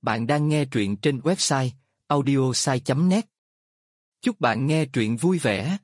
Bạn đang nghe truyện trên website audiosai.net. Chúc bạn nghe truyện vui vẻ.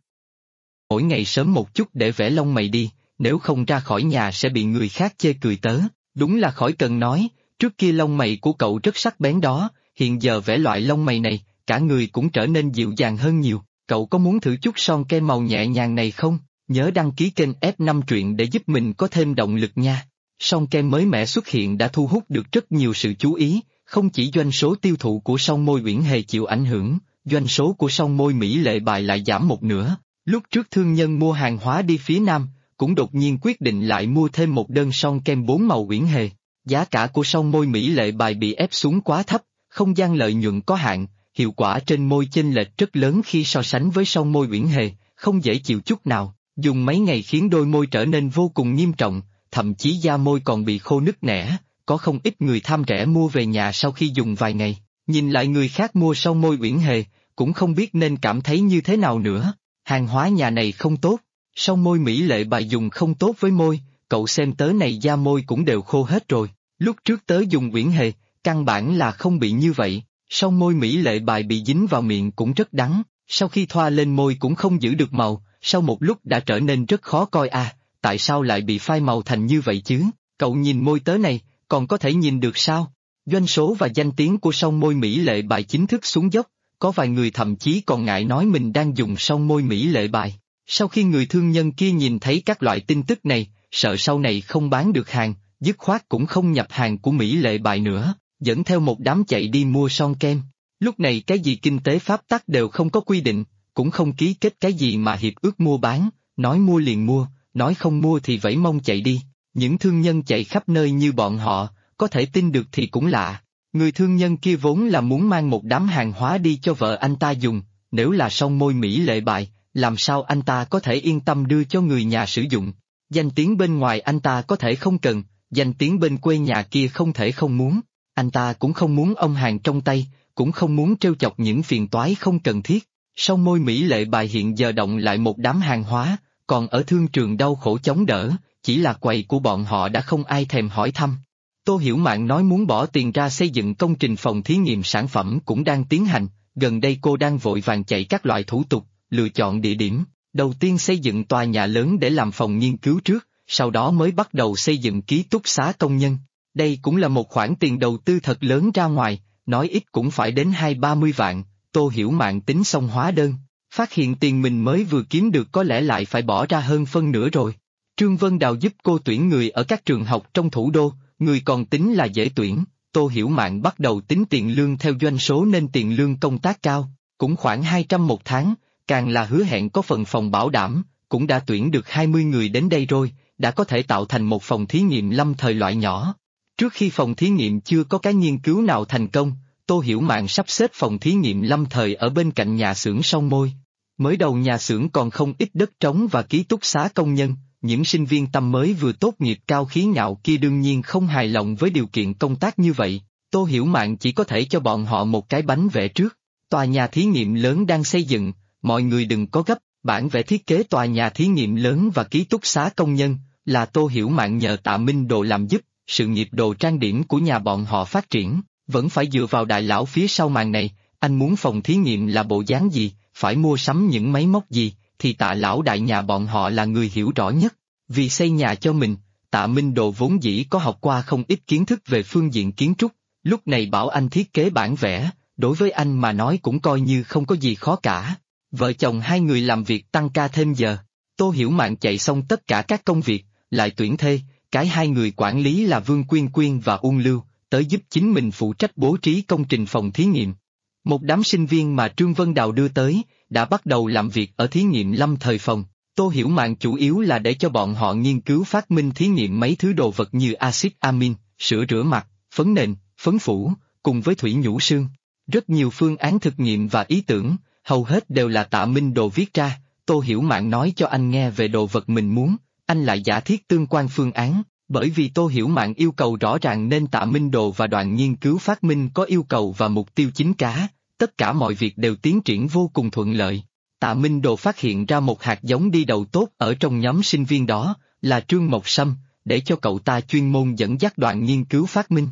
Mỗi ngày sớm một chút để vẽ lông mày đi, nếu không ra khỏi nhà sẽ bị người khác chê cười tớ. Đúng là khỏi cần nói, trước kia lông mày của cậu rất sắc bén đó, hiện giờ vẽ loại lông mày này, cả người cũng trở nên dịu dàng hơn nhiều. Cậu có muốn thử chút son kem màu nhẹ nhàng này không? Nhớ đăng ký kênh F5 truyện để giúp mình có thêm động lực nha. Son kem mới mẻ xuất hiện đã thu hút được rất nhiều sự chú ý, không chỉ doanh số tiêu thụ của son môi Uyển Hề chịu ảnh hưởng, doanh số của son môi Mỹ Lệ Bài lại giảm một nửa. Lúc trước thương nhân mua hàng hóa đi phía Nam, cũng đột nhiên quyết định lại mua thêm một đơn son kem 4 màu Uyển Hề. Giá cả của son môi Mỹ Lệ Bài bị ép xuống quá thấp, không gian lợi nhuận có hạn, hiệu quả trên môi chênh lệch rất lớn khi so sánh với son môi Uyển Hề, không dễ chịu chút nào. Dùng mấy ngày khiến đôi môi trở nên vô cùng nghiêm trọng, thậm chí da môi còn bị khô nứt nẻ, có không ít người tham rẻ mua về nhà sau khi dùng vài ngày. Nhìn lại người khác mua son môi Uyển Hề, cũng không biết nên cảm thấy như thế nào nữa. Hàng hóa nhà này không tốt, son môi Mỹ Lệ Bài dùng không tốt với môi, cậu xem tớ này da môi cũng đều khô hết rồi. Lúc trước tớ dùng Uyển Hề, căn bản là không bị như vậy, son môi Mỹ Lệ Bài bị dính vào miệng cũng rất đắng, sau khi thoa lên môi cũng không giữ được màu, sau một lúc đã trở nên rất khó coi à, tại sao lại bị phai màu thành như vậy chứ? Cậu nhìn môi tớ này, còn có thể nhìn được sao? Doanh số và danh tiếng của son môi Mỹ Lệ Bài chính thức xuống dốc, có vài người thậm chí còn ngại nói mình đang dùng son môi Mỹ Lệ Bài. Sau khi người thương nhân kia nhìn thấy các loại tin tức này, sợ sau này không bán được hàng, dứt khoát cũng không nhập hàng của Mỹ Lệ Bài nữa, dẫn theo một đám chạy đi mua son kem. Lúc này cái gì kinh tế pháp tắc đều không có quy định, cũng không ký kết cái gì mà hiệp ước mua bán, nói mua liền mua, nói không mua thì vẫy mông chạy đi. Những thương nhân chạy khắp nơi như bọn họ, có thể tin được thì cũng lạ. Người thương nhân kia vốn là muốn mang một đám hàng hóa đi cho vợ anh ta dùng, nếu là son môi Mỹ Lệ Bài, làm sao anh ta có thể yên tâm đưa cho người nhà sử dụng. Danh tiếng bên ngoài anh ta có thể không cần, danh tiếng bên quê nhà kia không thể không muốn. Anh ta cũng không muốn ông hàng trong tay, cũng không muốn trêu chọc những phiền toái không cần thiết. Son môi Mỹ Lệ Bài hiện giờ động lại một đám hàng hóa, còn ở thương trường đau khổ chống đỡ, chỉ là quầy của bọn họ đã không ai thèm hỏi thăm. Tô Hiểu Mạn nói muốn bỏ tiền ra xây dựng công trình phòng thí nghiệm sản phẩm cũng đang tiến hành, gần đây cô đang vội vàng chạy các loại thủ tục, lựa chọn địa điểm, đầu tiên xây dựng tòa nhà lớn để làm phòng nghiên cứu trước, sau đó mới bắt đầu xây dựng ký túc xá công nhân. Đây cũng là một khoản tiền đầu tư thật lớn ra ngoài, nói ít cũng phải đến 20-30 vạn, Tô Hiểu Mạn tính xong hóa đơn, phát hiện tiền mình mới vừa kiếm được có lẽ lại phải bỏ ra hơn phân nửa rồi. Trương Vân Đào giúp cô tuyển người ở các trường học trong thủ đô, người còn tính là dễ tuyển, Tô Hiểu Mạn bắt đầu tính tiền lương theo doanh số nên tiền lương công tác cao, cũng khoảng 200 một tháng, càng là hứa hẹn có phần phòng bảo đảm, cũng đã tuyển được 20 người đến đây rồi, đã có thể tạo thành một phòng thí nghiệm lâm thời loại nhỏ. Trước khi phòng thí nghiệm chưa có cái nghiên cứu nào thành công, Tô Hiểu Mạn sắp xếp phòng thí nghiệm lâm thời ở bên cạnh nhà xưởng son môi. Mới đầu nhà xưởng còn không ít đất trống và ký túc xá công nhân, những sinh viên tăm mới vừa tốt nghiệp cao khí ngạo kia đương nhiên không hài lòng với điều kiện công tác như vậy, Tô Hiểu Mạn chỉ có thể cho bọn họ một cái bánh vẽ trước. Tòa nhà thí nghiệm lớn đang xây dựng, mọi người đừng có gấp, bản vẽ thiết kế tòa nhà thí nghiệm lớn và ký túc xá công nhân, là Tô Hiểu Mạn nhờ Tạ Minh Đồ làm giúp, sự nghiệp đồ trang điểm của nhà bọn họ phát triển, vẫn phải dựa vào đại lão phía sau màn này, anh muốn phòng thí nghiệm là bộ dáng gì, phải mua sắm những máy móc gì, thì Tạ lão đại nhà bọn họ là người hiểu rõ nhất. Vì xây nhà cho mình, Tạ Minh Đồ vốn dĩ có học qua không ít kiến thức về phương diện kiến trúc, lúc này bảo anh thiết kế bản vẽ, đối với anh mà nói cũng coi như không có gì khó cả. Vợ chồng hai người làm việc tăng ca thêm giờ, Tô Hiểu Mạn chạy xong tất cả các công việc, lại tuyển thê, cái hai người quản lý là Vương Quyên Quyên và Uông Lưu, tới giúp chính mình phụ trách bố trí công trình phòng thí nghiệm. Một đám sinh viên mà Trương Vân Đào đưa tới, đã bắt đầu làm việc ở thí nghiệm lâm thời phòng. Tô Hiểu Mạn chủ yếu là để cho bọn họ nghiên cứu phát minh thí nghiệm mấy thứ đồ vật như axit amin, sữa rửa mặt, phấn nền, phấn phủ, cùng với thủy nhũ xương. Rất nhiều phương án thực nghiệm và ý tưởng, hầu hết đều là Tạ Minh Đồ viết ra. Tô Hiểu Mạn nói cho anh nghe về đồ vật mình muốn, anh lại giả thiết tương quan phương án. Bởi vì Tô Hiểu Mạn yêu cầu rõ ràng nên Tạ Minh Đồ và đoàn nghiên cứu phát minh có yêu cầu và mục tiêu chính cá, tất cả mọi việc đều tiến triển vô cùng thuận lợi. Tạ Minh Đồ phát hiện ra một hạt giống đi đầu tốt ở trong nhóm sinh viên đó, là Trương Mộc Sâm, để cho cậu ta chuyên môn dẫn dắt đoàn nghiên cứu phát minh.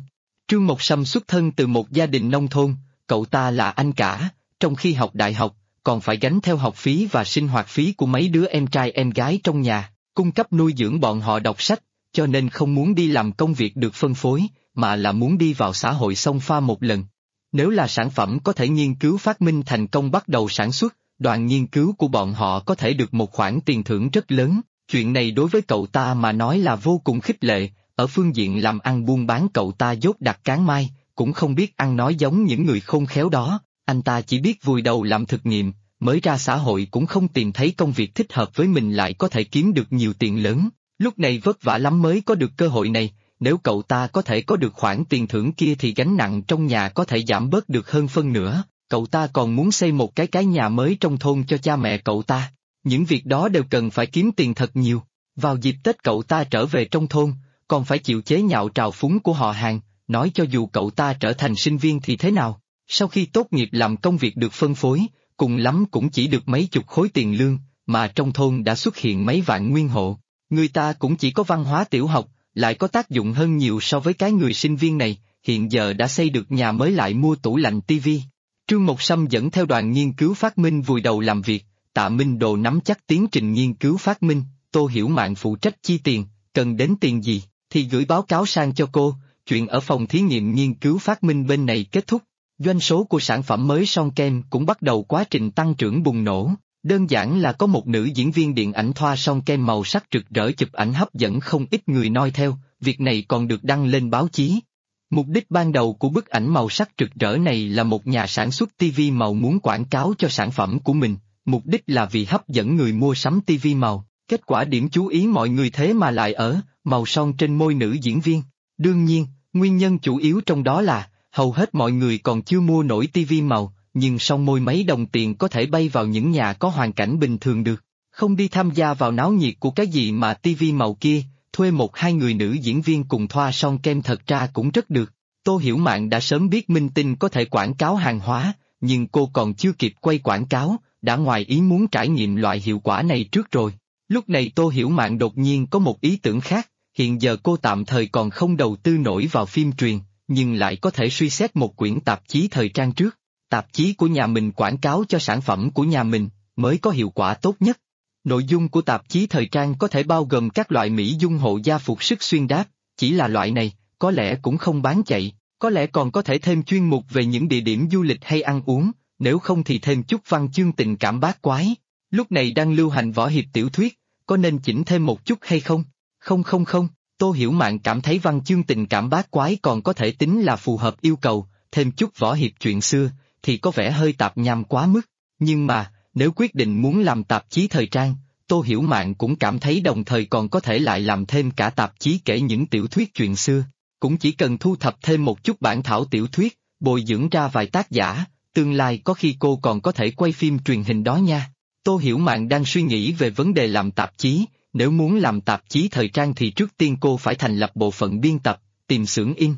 Trương Mộc Sâm xuất thân từ một gia đình nông thôn, cậu ta là anh cả, trong khi học đại học, còn phải gánh theo học phí và sinh hoạt phí của mấy đứa em trai em gái trong nhà, cung cấp nuôi dưỡng bọn họ đọc sách, cho nên không muốn đi làm công việc được phân phối, mà là muốn đi vào xã hội xông pha một lần. Nếu là sản phẩm có thể nghiên cứu phát minh thành công bắt đầu sản xuất, đoàn nghiên cứu của bọn họ có thể được một khoản tiền thưởng rất lớn, chuyện này đối với cậu ta mà nói là vô cùng khích lệ, ở phương diện làm ăn buôn bán cậu ta dốt đặc cán mai, cũng không biết ăn nói giống những người khôn khéo đó, anh ta chỉ biết vùi đầu làm thực nghiệm, mới ra xã hội cũng không tìm thấy công việc thích hợp với mình lại có thể kiếm được nhiều tiền lớn, lúc này vất vả lắm mới có được cơ hội này. Nếu cậu ta có thể có được khoản tiền thưởng kia thì gánh nặng trong nhà có thể giảm bớt được hơn phân nửa, cậu ta còn muốn xây một cái nhà mới trong thôn cho cha mẹ cậu ta. Những việc đó đều cần phải kiếm tiền thật nhiều. Vào dịp Tết cậu ta trở về trong thôn, còn phải chịu chế nhạo trào phúng của họ hàng, nói cho dù cậu ta trở thành sinh viên thì thế nào. Sau khi tốt nghiệp làm công việc được phân phối, cùng lắm cũng chỉ được mấy chục khối tiền lương, mà trong thôn đã xuất hiện mấy vạn nguyên hộ. Người ta cũng chỉ có văn hóa tiểu học, lại có tác dụng hơn nhiều so với cái người sinh viên này, hiện giờ đã xây được nhà mới lại mua tủ lạnh tivi. Trương Mộc Sâm dẫn theo đoàn nghiên cứu phát minh vùi đầu làm việc, Tạ Minh Đồ nắm chắc tiến trình nghiên cứu phát minh, Tô Hiểu Mạn phụ trách chi tiền, cần đến tiền gì, thì gửi báo cáo sang cho cô, chuyện ở phòng thí nghiệm nghiên cứu phát minh bên này kết thúc, doanh số của sản phẩm mới son kem cũng bắt đầu quá trình tăng trưởng bùng nổ. Đơn giản là có một nữ diễn viên điện ảnh thoa son kem màu sắc rực rỡ chụp ảnh hấp dẫn không ít người noi theo, việc này còn được đăng lên báo chí. Mục đích ban đầu của bức ảnh màu sắc rực rỡ này là một nhà sản xuất TV màu muốn quảng cáo cho sản phẩm của mình, mục đích là vì hấp dẫn người mua sắm TV màu, kết quả điểm chú ý mọi người thế mà lại ở màu son trên môi nữ diễn viên. Đương nhiên, nguyên nhân chủ yếu trong đó là, hầu hết mọi người còn chưa mua nổi TV màu. Nhưng son môi mấy đồng tiền có thể bay vào những nhà có hoàn cảnh bình thường được, không đi tham gia vào náo nhiệt của cái gì mà tivi màu kia, thuê một hai người nữ diễn viên cùng thoa son kem thật ra cũng rất được. Tô Hiểu Mạn đã sớm biết minh tinh có thể quảng cáo hàng hóa, nhưng cô còn chưa kịp quay quảng cáo, đã ngoài ý muốn trải nghiệm loại hiệu quả này trước rồi. Lúc này Tô Hiểu Mạn đột nhiên có một ý tưởng khác, hiện giờ cô tạm thời còn không đầu tư nổi vào phim truyền, nhưng lại có thể suy xét một quyển tạp chí thời trang trước. Tạp chí của nhà mình quảng cáo cho sản phẩm của nhà mình, mới có hiệu quả tốt nhất. Nội dung của tạp chí thời trang có thể bao gồm các loại mỹ dung hộ da phục sức xuyên đáp, chỉ là loại này, có lẽ cũng không bán chạy, có lẽ còn có thể thêm chuyên mục về những địa điểm du lịch hay ăn uống, nếu không thì thêm chút văn chương tình cảm bát quái. Lúc này đang lưu hành võ hiệp tiểu thuyết, có nên chỉnh thêm một chút hay không? Không, Tô Hiểu Mạn cảm thấy văn chương tình cảm bát quái còn có thể tính là phù hợp yêu cầu, thêm chút võ hiệp chuyện xưa thì có vẻ hơi tạp nham quá mức, nhưng mà, nếu quyết định muốn làm tạp chí thời trang, Tô Hiểu Mạn cũng cảm thấy đồng thời còn có thể lại làm thêm cả tạp chí kể những tiểu thuyết chuyện xưa, cũng chỉ cần thu thập thêm một chút bản thảo tiểu thuyết, bồi dưỡng ra vài tác giả, tương lai có khi cô còn có thể quay phim truyền hình đó nha. Tô Hiểu Mạn đang suy nghĩ về vấn đề làm tạp chí, nếu muốn làm tạp chí thời trang thì trước tiên cô phải thành lập bộ phận biên tập, tìm xưởng in.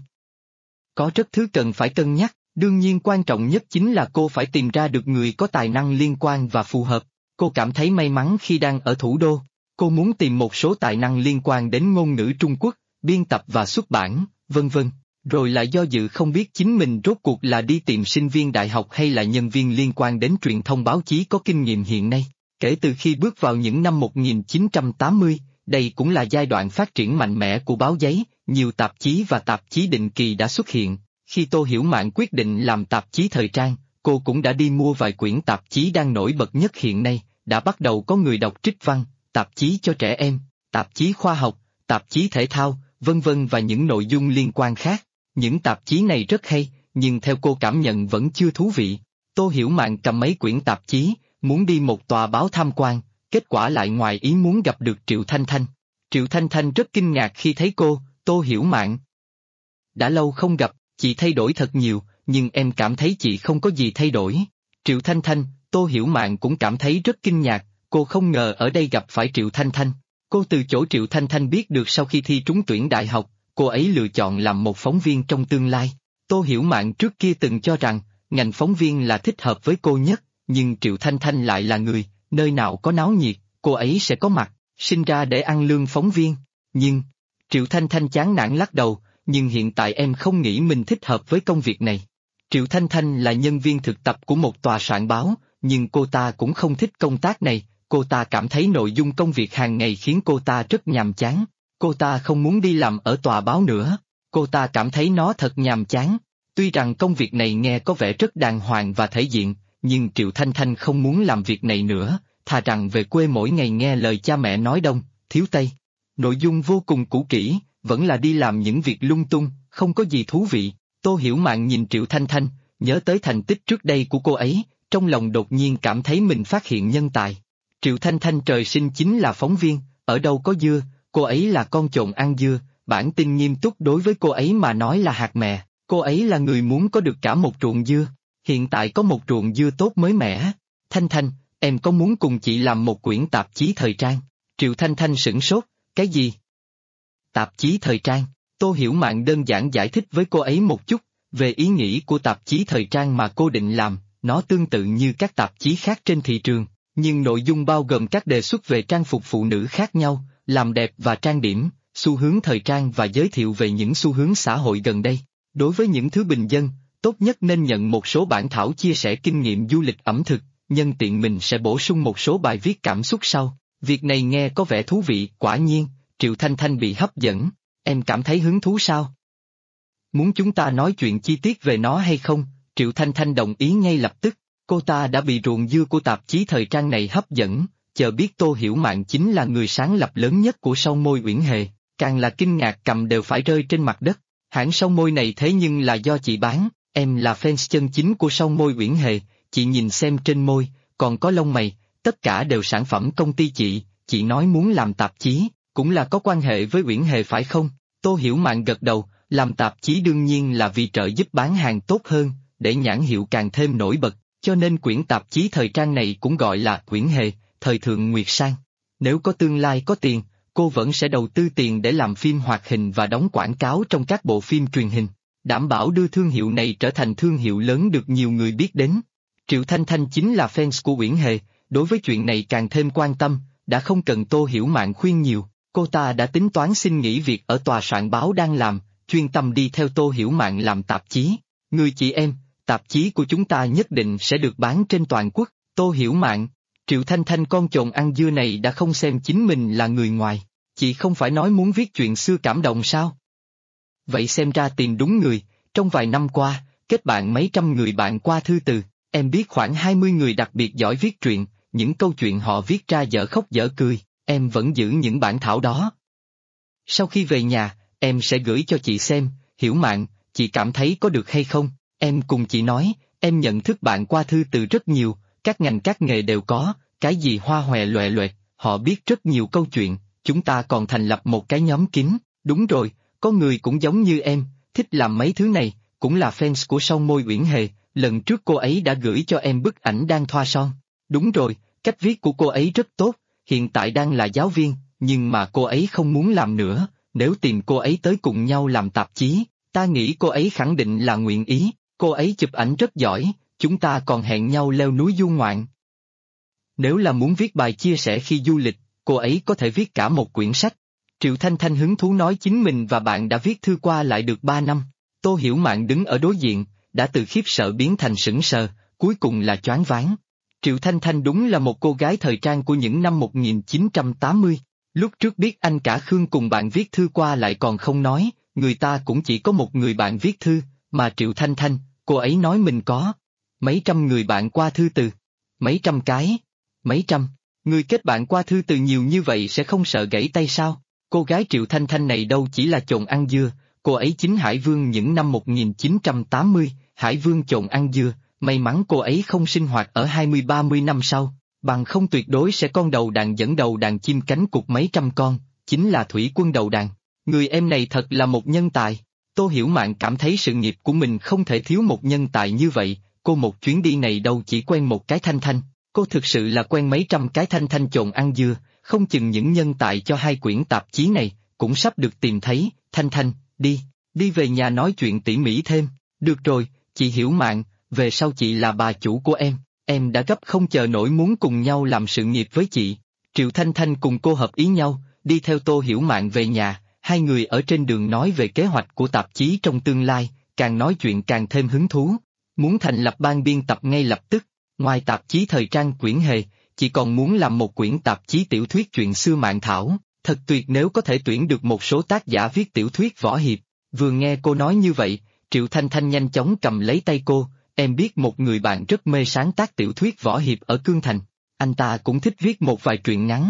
Có rất thứ cần phải cân nhắc. Đương nhiên quan trọng nhất chính là cô phải tìm ra được người có tài năng liên quan và phù hợp. Cô cảm thấy may mắn khi đang ở thủ đô. Cô muốn tìm một số tài năng liên quan đến ngôn ngữ Trung Quốc, biên tập và xuất bản, vân vân. Rồi lại do dự không biết chính mình rốt cuộc là đi tìm sinh viên đại học hay là nhân viên liên quan đến truyền thông báo chí có kinh nghiệm hiện nay. Kể từ khi bước vào những năm 1980, đây cũng là giai đoạn phát triển mạnh mẽ của báo giấy, nhiều tạp chí và tạp chí định kỳ đã xuất hiện. Khi Tô Hiểu Mạn quyết định làm tạp chí thời trang, cô cũng đã đi mua vài quyển tạp chí đang nổi bật nhất hiện nay, đã bắt đầu có người đọc trích văn, tạp chí cho trẻ em, tạp chí khoa học, tạp chí thể thao, vân vân và những nội dung liên quan khác. Những tạp chí này rất hay, nhưng theo cô cảm nhận vẫn chưa thú vị. Tô Hiểu Mạn cầm mấy quyển tạp chí, muốn đi một tòa báo tham quan, kết quả lại ngoài ý muốn gặp được Triệu Thanh Thanh. Triệu Thanh Thanh rất kinh ngạc khi thấy cô, Tô Hiểu Mạn. Đã lâu không gặp, chị thay đổi thật nhiều, nhưng em cảm thấy chị không có gì thay đổi. Triệu Thanh Thanh, Tô Hiểu Mạn cũng cảm thấy rất kinh ngạc, cô không ngờ ở đây gặp phải Triệu Thanh Thanh. Cô từ chỗ Triệu Thanh Thanh biết được sau khi thi trúng tuyển đại học, cô ấy lựa chọn làm một phóng viên trong tương lai. Tô Hiểu Mạn trước kia từng cho rằng, ngành phóng viên là thích hợp với cô nhất, nhưng Triệu Thanh Thanh lại là người, nơi nào có náo nhiệt, cô ấy sẽ có mặt, sinh ra để ăn lương phóng viên. Nhưng, Triệu Thanh Thanh chán nản lắc đầu, nhưng hiện tại em không nghĩ mình thích hợp với công việc này. Triệu Thanh Thanh là nhân viên thực tập của một tòa soạn báo, nhưng cô ta cũng không thích công tác này, cô ta cảm thấy nội dung công việc hàng ngày khiến cô ta rất nhàm chán. Cô ta không muốn đi làm ở tòa báo nữa, cô ta cảm thấy nó thật nhàm chán. Tuy rằng công việc này nghe có vẻ rất đàng hoàng và thể diện, nhưng Triệu Thanh Thanh không muốn làm việc này nữa, thà rằng về quê mỗi ngày nghe lời cha mẹ nói đông, thiếu tây. Nội dung vô cùng cũ kỹ, vẫn là đi làm những việc lung tung, không có gì thú vị. Tô Hiểu Mạn nhìn Triệu Thanh Thanh, nhớ tới thành tích trước đây của cô ấy, trong lòng đột nhiên cảm thấy mình phát hiện nhân tài. Triệu Thanh Thanh trời sinh chính là phóng viên, ở đâu có dưa, cô ấy là con trộn ăn dưa, bản tin nghiêm túc đối với cô ấy mà nói là hạt mè, cô ấy là người muốn có được cả một ruộng dưa, hiện tại có một ruộng dưa tốt mới mẻ. Thanh Thanh, em có muốn cùng chị làm một quyển tạp chí thời trang? Triệu Thanh Thanh sửng sốt, cái gì? Tạp chí thời trang? Tô Hiểu Mạn đơn giản giải thích với cô ấy một chút, về ý nghĩ của tạp chí thời trang mà cô định làm, nó tương tự như các tạp chí khác trên thị trường, nhưng nội dung bao gồm các đề xuất về trang phục phụ nữ khác nhau, làm đẹp và trang điểm, xu hướng thời trang và giới thiệu về những xu hướng xã hội gần đây. Đối với những thứ bình dân, tốt nhất nên nhận một số bản thảo chia sẻ kinh nghiệm du lịch ẩm thực, nhân tiện mình sẽ bổ sung một số bài viết cảm xúc sau. Việc này nghe có vẻ thú vị, quả nhiên, Triệu Thanh Thanh bị hấp dẫn, em cảm thấy hứng thú sao? Muốn chúng ta nói chuyện chi tiết về nó hay không? Triệu Thanh Thanh đồng ý ngay lập tức, cô ta đã bị ruộng dưa của tạp chí thời trang này hấp dẫn, chờ biết Tô Hiểu Mạn chính là người sáng lập lớn nhất của son môi Uyển Hề, càng là kinh ngạc cầm đều phải rơi trên mặt đất. Hãng son môi này thế nhưng là do chị bán, em là fans chân chính của son môi Uyển Hề, chị nhìn xem trên môi, còn có lông mày, tất cả đều sản phẩm công ty chị nói muốn làm tạp chí, cũng là có quan hệ với Uyển Hề phải không? Tô Hiểu Mạn gật đầu, làm tạp chí đương nhiên là vì trợ giúp bán hàng tốt hơn, để nhãn hiệu càng thêm nổi bật, cho nên quyển tạp chí thời trang này cũng gọi là Uyển Hề, thời thượng Nguyệt Sang. Nếu có tương lai có tiền, cô vẫn sẽ đầu tư tiền để làm phim hoạt hình và đóng quảng cáo trong các bộ phim truyền hình, đảm bảo đưa thương hiệu này trở thành thương hiệu lớn được nhiều người biết đến. Triệu Thanh Thanh chính là fans của Uyển Hề, đối với chuyện này càng thêm quan tâm, đã không cần Tô Hiểu Mạn khuyên nhiều, cô ta đã tính toán xin nghỉ việc ở tòa soạn báo đang làm, chuyên tâm đi theo Tô Hiểu Mạn làm tạp chí. Người chị em, tạp chí của chúng ta nhất định sẽ được bán trên toàn quốc. Tô Hiểu Mạn, Triệu Thanh Thanh con trồn ăn dưa này đã không xem chính mình là người ngoài, chị không phải nói muốn viết chuyện xưa cảm động sao? Vậy xem ra tìm đúng người, trong vài năm qua, kết bạn mấy trăm người bạn qua thư từ, em biết khoảng 20 người đặc biệt giỏi viết truyện, những câu chuyện họ viết ra dở khóc dở cười, em vẫn giữ những bản thảo đó. Sau khi về nhà, em sẽ gửi cho chị xem, Hiểu Mạn, chị cảm thấy có được hay không? Em cùng chị nói, em nhận thức bạn qua thư từ rất nhiều, các ngành các nghề đều có, cái gì hoa hòe loẹ loẹt, họ biết rất nhiều câu chuyện, chúng ta còn thành lập một cái nhóm kín, đúng rồi, có người cũng giống như em, thích làm mấy thứ này, cũng là fans của son môi Uyển Hề, lần trước cô ấy đã gửi cho em bức ảnh đang thoa son. Đúng rồi, cách viết của cô ấy rất tốt, hiện tại đang là giáo viên, nhưng mà cô ấy không muốn làm nữa, nếu tìm cô ấy tới cùng nhau làm tạp chí, ta nghĩ cô ấy khẳng định là nguyện ý, cô ấy chụp ảnh rất giỏi, chúng ta còn hẹn nhau leo núi du ngoạn. Nếu là muốn viết bài chia sẻ khi du lịch, cô ấy có thể viết cả một quyển sách. Triệu Thanh Thanh hứng thú nói chính mình và bạn đã viết thư qua lại được 3 năm, Tô Hiểu Mạn đứng ở đối diện, đã từ khiếp sợ biến thành sững sờ, cuối cùng là choáng váng. Triệu Thanh Thanh đúng là một cô gái thời trang của những năm 1980, lúc trước biết anh cả Khương cùng bạn viết thư qua lại còn không nói, người ta cũng chỉ có một người bạn viết thư, mà Triệu Thanh Thanh, cô ấy nói mình có mấy trăm người bạn qua thư từ, mấy trăm cái, mấy trăm, người kết bạn qua thư từ nhiều như vậy sẽ không sợ gãy tay sao? Cô gái Triệu Thanh Thanh này đâu chỉ là chồn ăn dưa, cô ấy chính Hải Vương những năm 1980, Hải Vương chồn ăn dưa, may mắn cô ấy không sinh hoạt ở 20-30 năm sau, bằng không tuyệt đối sẽ con đầu đàn dẫn đầu đàn chim cánh cụt mấy trăm con, chính là thủy quân đầu đàn. Người em này thật là một nhân tài. Tô Hiểu Mạn cảm thấy sự nghiệp của mình không thể thiếu một nhân tài như vậy, cô một chuyến đi này đâu chỉ quen một cái Thanh Thanh, cô thực sự là quen mấy trăm cái Thanh Thanh chồn ăn dưa, không chừng những nhân tài cho 2 quyển tạp chí này, cũng sắp được tìm thấy. Thanh Thanh, đi về nhà nói chuyện tỉ mỉ thêm. Được rồi, chị Hiểu Mạn, về sau chị là bà chủ của em đã gấp không chờ nổi muốn cùng nhau làm sự nghiệp với chị. Triệu Thanh Thanh cùng cô hợp ý nhau, đi theo Tô Hiểu Mạn về nhà, Hai người ở trên đường nói về kế hoạch của tạp chí trong tương lai, càng nói chuyện càng thêm hứng thú. Muốn thành lập ban biên tập ngay lập tức, ngoài tạp chí thời trang quyển hề, chị còn muốn làm một quyển tạp chí tiểu thuyết chuyện xưa mạn thảo, thật tuyệt nếu có thể tuyển được một số tác giả viết tiểu thuyết võ hiệp. Vừa nghe cô nói như vậy, Triệu Thanh Thanh nhanh chóng cầm lấy tay cô, em biết một người bạn rất mê sáng tác tiểu thuyết võ hiệp ở Cương Thành, anh ta cũng thích viết một vài truyện ngắn.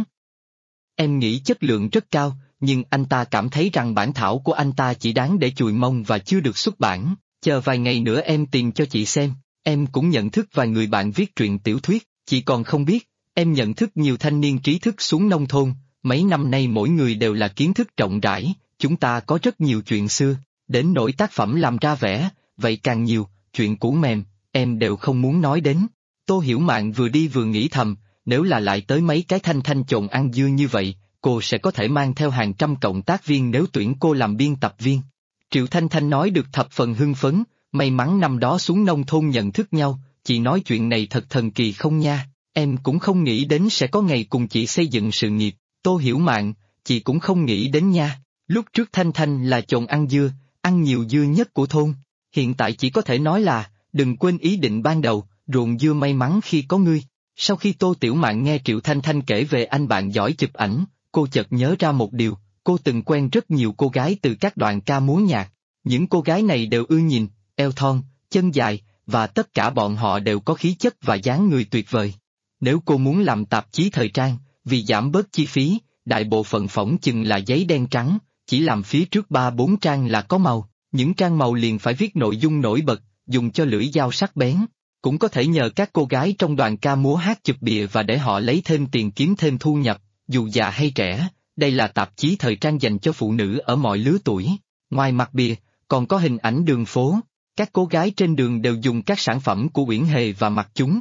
Em nghĩ chất lượng rất cao, nhưng anh ta cảm thấy rằng bản thảo của anh ta chỉ đáng để chùi mông và chưa được xuất bản, chờ vài ngày nữa em tìm cho chị xem. Em cũng nhận thức vài người bạn viết truyện tiểu thuyết, chị còn không biết, em nhận thức nhiều thanh niên trí thức xuống nông thôn, mấy năm nay mỗi người đều là kiến thức rộng rãi, chúng ta có rất nhiều chuyện xưa, đến nỗi tác phẩm làm ra vẻ, vậy càng nhiều, chuyện cũ mềm, em đều không muốn nói đến. Tô Hiểu Mạn vừa đi vừa nghĩ thầm, nếu là lại tới mấy cái Thanh Thanh trộn ăn dưa như vậy, cô sẽ có thể mang theo hàng trăm cộng tác viên nếu tuyển cô làm biên tập viên. Triệu Thanh Thanh nói được thập phần hưng phấn, may mắn năm đó xuống nông thôn nhận thức nhau, chị nói chuyện này thật thần kỳ không nha, em cũng không nghĩ đến sẽ có ngày cùng chị xây dựng sự nghiệp. Tô Hiểu Mạn, chị cũng không nghĩ đến nha, lúc trước Thanh Thanh là trộn ăn dưa, ăn nhiều dưa nhất của thôn, hiện tại chỉ có thể nói là, đừng quên ý định ban đầu, ruộng dưa may mắn khi có ngươi. Sau khi Tô Tiểu Mạn nghe Triệu Thanh Thanh kể về anh bạn giỏi chụp ảnh, cô chợt nhớ ra một điều, cô từng quen rất nhiều cô gái từ các đoàn ca múa nhạc, những cô gái này đều ưa nhìn, eo thon, chân dài, và tất cả bọn họ đều có khí chất và dáng người tuyệt vời. Nếu cô muốn làm tạp chí thời trang, vì giảm bớt chi phí, đại bộ phận phỏng chừng là giấy đen trắng, chỉ làm phía trước 3-4 trang là có màu, những trang màu liền phải viết nội dung nổi bật, dùng cho lưỡi dao sắc bén. Cũng có thể nhờ các cô gái trong đoàn ca múa hát chụp bìa và để họ lấy thêm tiền kiếm thêm thu nhập, dù già hay trẻ, đây là tạp chí thời trang dành cho phụ nữ ở mọi lứa tuổi. Ngoài mặt bìa, còn có hình ảnh đường phố, các cô gái trên đường đều dùng các sản phẩm của Uyển Hề và mặc chúng.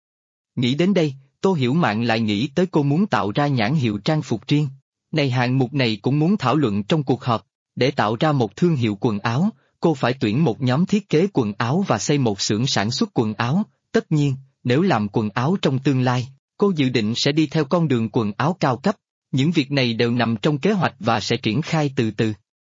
Nghĩ đến đây, Tô Hiểu Mạn lại nghĩ tới cô muốn tạo ra nhãn hiệu trang phục riêng. Này hạng mục này cũng muốn thảo luận trong cuộc họp, để tạo ra một thương hiệu quần áo, cô phải tuyển một nhóm thiết kế quần áo và xây một xưởng sản xuất quần áo. Tất nhiên, nếu làm quần áo trong tương lai, cô dự định sẽ đi theo con đường quần áo cao cấp, những việc này đều nằm trong kế hoạch và sẽ triển khai từ từ.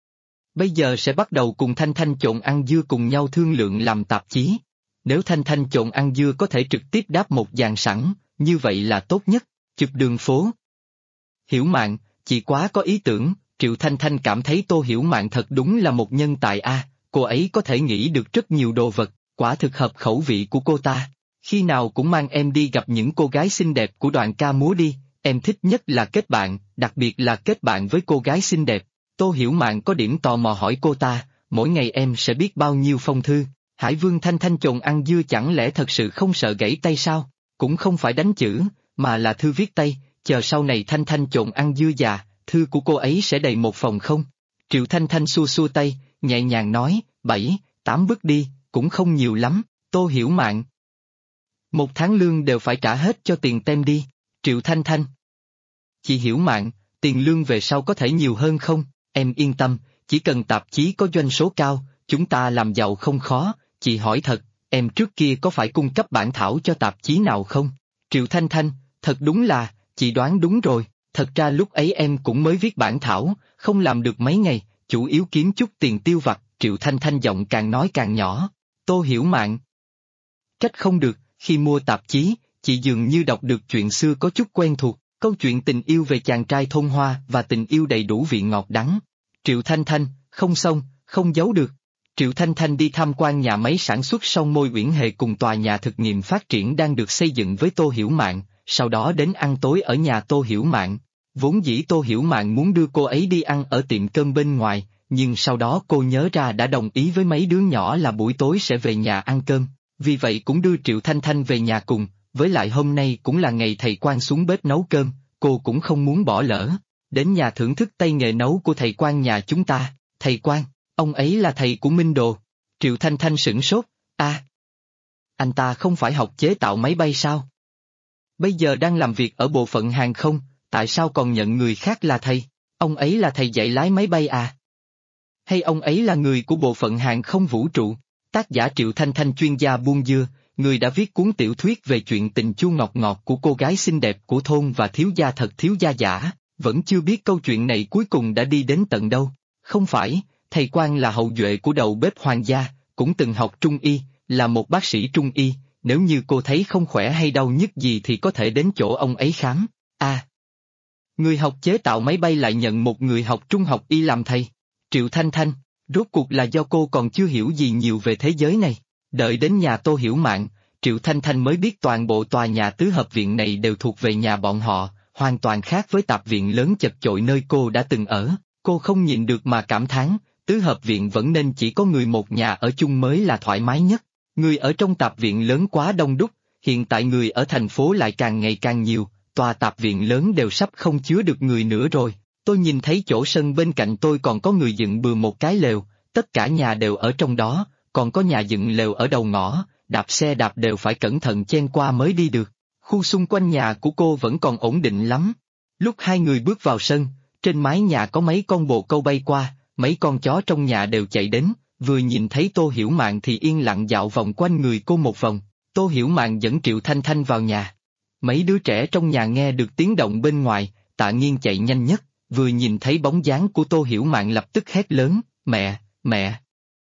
Bây giờ sẽ bắt đầu cùng Thanh Thanh trộn ăn dưa cùng nhau thương lượng làm tạp chí. Nếu Thanh Thanh trộn ăn dưa có thể trực tiếp đáp một dàn sẵn, như vậy là tốt nhất, chụp đường phố. Hiểu Mạn, chị quá có ý tưởng, Triệu Thanh Thanh cảm thấy Tô Hiểu Mạn thật đúng là một nhân tài a, cô ấy có thể nghĩ được rất nhiều đồ vật, quả thực hợp khẩu vị của cô ta. Khi nào cũng mang em đi gặp những cô gái xinh đẹp của đoàn ca múa đi, em thích nhất là kết bạn, đặc biệt là kết bạn với cô gái xinh đẹp. Tô Hiểu Mạn có điểm tò mò hỏi cô ta, mỗi ngày em sẽ biết bao nhiêu phong thư, Hải Vương Thanh Thanh trộn ăn dưa chẳng lẽ thật sự không sợ gãy tay sao, cũng không phải đánh chữ, mà là thư viết tay, chờ sau này Thanh Thanh trộn ăn dưa già, thư của cô ấy sẽ đầy một phòng không? Triệu Thanh Thanh xua xua tay, nhẹ nhàng nói, 7-8 bức đi, cũng không nhiều lắm. Tô Hiểu Mạn, 1 tháng lương đều phải trả hết cho tiền tem đi. Triệu Thanh Thanh, chị Hiểu Mạn, tiền lương về sau có thể nhiều hơn không? Em yên tâm, chỉ cần tạp chí có doanh số cao, chúng ta làm giàu không khó. Chị hỏi thật, em trước kia có phải cung cấp bản thảo cho tạp chí nào không? Triệu Thanh Thanh, thật đúng là, chị đoán đúng rồi, thật ra lúc ấy em cũng mới viết bản thảo, không làm được mấy ngày, chủ yếu kiếm chút tiền tiêu vặt. Triệu Thanh Thanh giọng càng nói càng nhỏ. Tô Hiểu Mạn, trách không được, khi mua tạp chí, chị dường như đọc được chuyện xưa có chút quen thuộc, câu chuyện tình yêu về chàng trai thôn hoa và tình yêu đầy đủ vị ngọt đắng. Triệu Thanh Thanh, không xong, không giấu được. Triệu Thanh Thanh đi tham quan nhà máy sản xuất son môi Uyển Hề cùng tòa nhà thực nghiệm phát triển đang được xây dựng với Tô Hiểu Mạn, sau đó đến ăn tối ở nhà Tô Hiểu Mạn. Vốn dĩ Tô Hiểu Mạn muốn đưa cô ấy đi ăn ở tiệm cơm bên ngoài, nhưng sau đó cô nhớ ra đã đồng ý với mấy đứa nhỏ là buổi tối sẽ về nhà ăn cơm, vì vậy cũng đưa Triệu Thanh Thanh về nhà cùng, với lại hôm nay cũng là ngày thầy Quang xuống bếp nấu cơm, cô cũng không muốn bỏ lỡ. Đến nhà thưởng thức tay nghề nấu của thầy Quang nhà chúng ta. Thầy Quang, ông ấy là thầy của Minh Đồ. Triệu Thanh Thanh sửng sốt, anh ta không phải học chế tạo máy bay sao? Bây giờ đang làm việc ở bộ phận hàng không, tại sao còn nhận người khác là thầy? Ông ấy là thầy dạy lái máy bay à? Hay ông ấy là người của bộ phận hàng không vũ trụ? Tác giả Triệu Thanh Thanh chuyên gia buôn dưa, người đã viết cuốn tiểu thuyết về chuyện tình chua ngọt ngọt của cô gái xinh đẹp của thôn và thiếu gia thật thiếu gia giả, vẫn chưa biết câu chuyện này cuối cùng đã đi đến tận đâu. Không phải, thầy Quang là hậu duệ của đầu bếp hoàng gia, cũng từng học trung y, là một bác sĩ trung y, nếu như cô thấy không khỏe hay đau nhức gì thì có thể đến chỗ ông ấy khám. À, người học chế tạo máy bay lại nhận một người học trung học y làm thầy. Triệu Thanh Thanh, rốt cuộc là do cô còn chưa hiểu gì nhiều về thế giới này. Đợi đến nhà Tô Hiểu Mạn, Triệu Thanh Thanh mới biết toàn bộ tòa nhà tứ hợp viện này đều thuộc về nhà bọn họ, hoàn toàn khác với tạp viện lớn chật chội nơi cô đã từng ở. Cô không nhịn được mà cảm thán, tứ hợp viện vẫn nên chỉ có người một nhà ở chung mới là thoải mái nhất. Người ở trong tạp viện lớn quá đông đúc, hiện tại người ở thành phố lại càng ngày càng nhiều, tòa tạp viện lớn đều sắp không chứa được người nữa rồi. Tôi nhìn thấy chỗ sân bên cạnh tôi còn có người dựng bừa một cái lều, tất cả nhà đều ở trong đó, còn có nhà dựng lều ở đầu ngõ, đạp xe đạp đều phải cẩn thận chen qua mới đi được. Khu xung quanh nhà của cô vẫn còn ổn định lắm. Lúc hai người bước vào sân, trên mái nhà có mấy con bồ câu bay qua, mấy con chó trong nhà đều chạy đến, vừa nhìn thấy Tô Hiểu Mạn thì yên lặng dạo vòng quanh người cô một vòng. Tô Hiểu Mạn dẫn Triệu Thanh Thanh vào nhà. Mấy đứa trẻ trong nhà nghe được tiếng động bên ngoài, Tạ Nghiên chạy nhanh nhất, vừa nhìn thấy bóng dáng của Tô Hiểu Mạn lập tức hét lớn, mẹ, mẹ.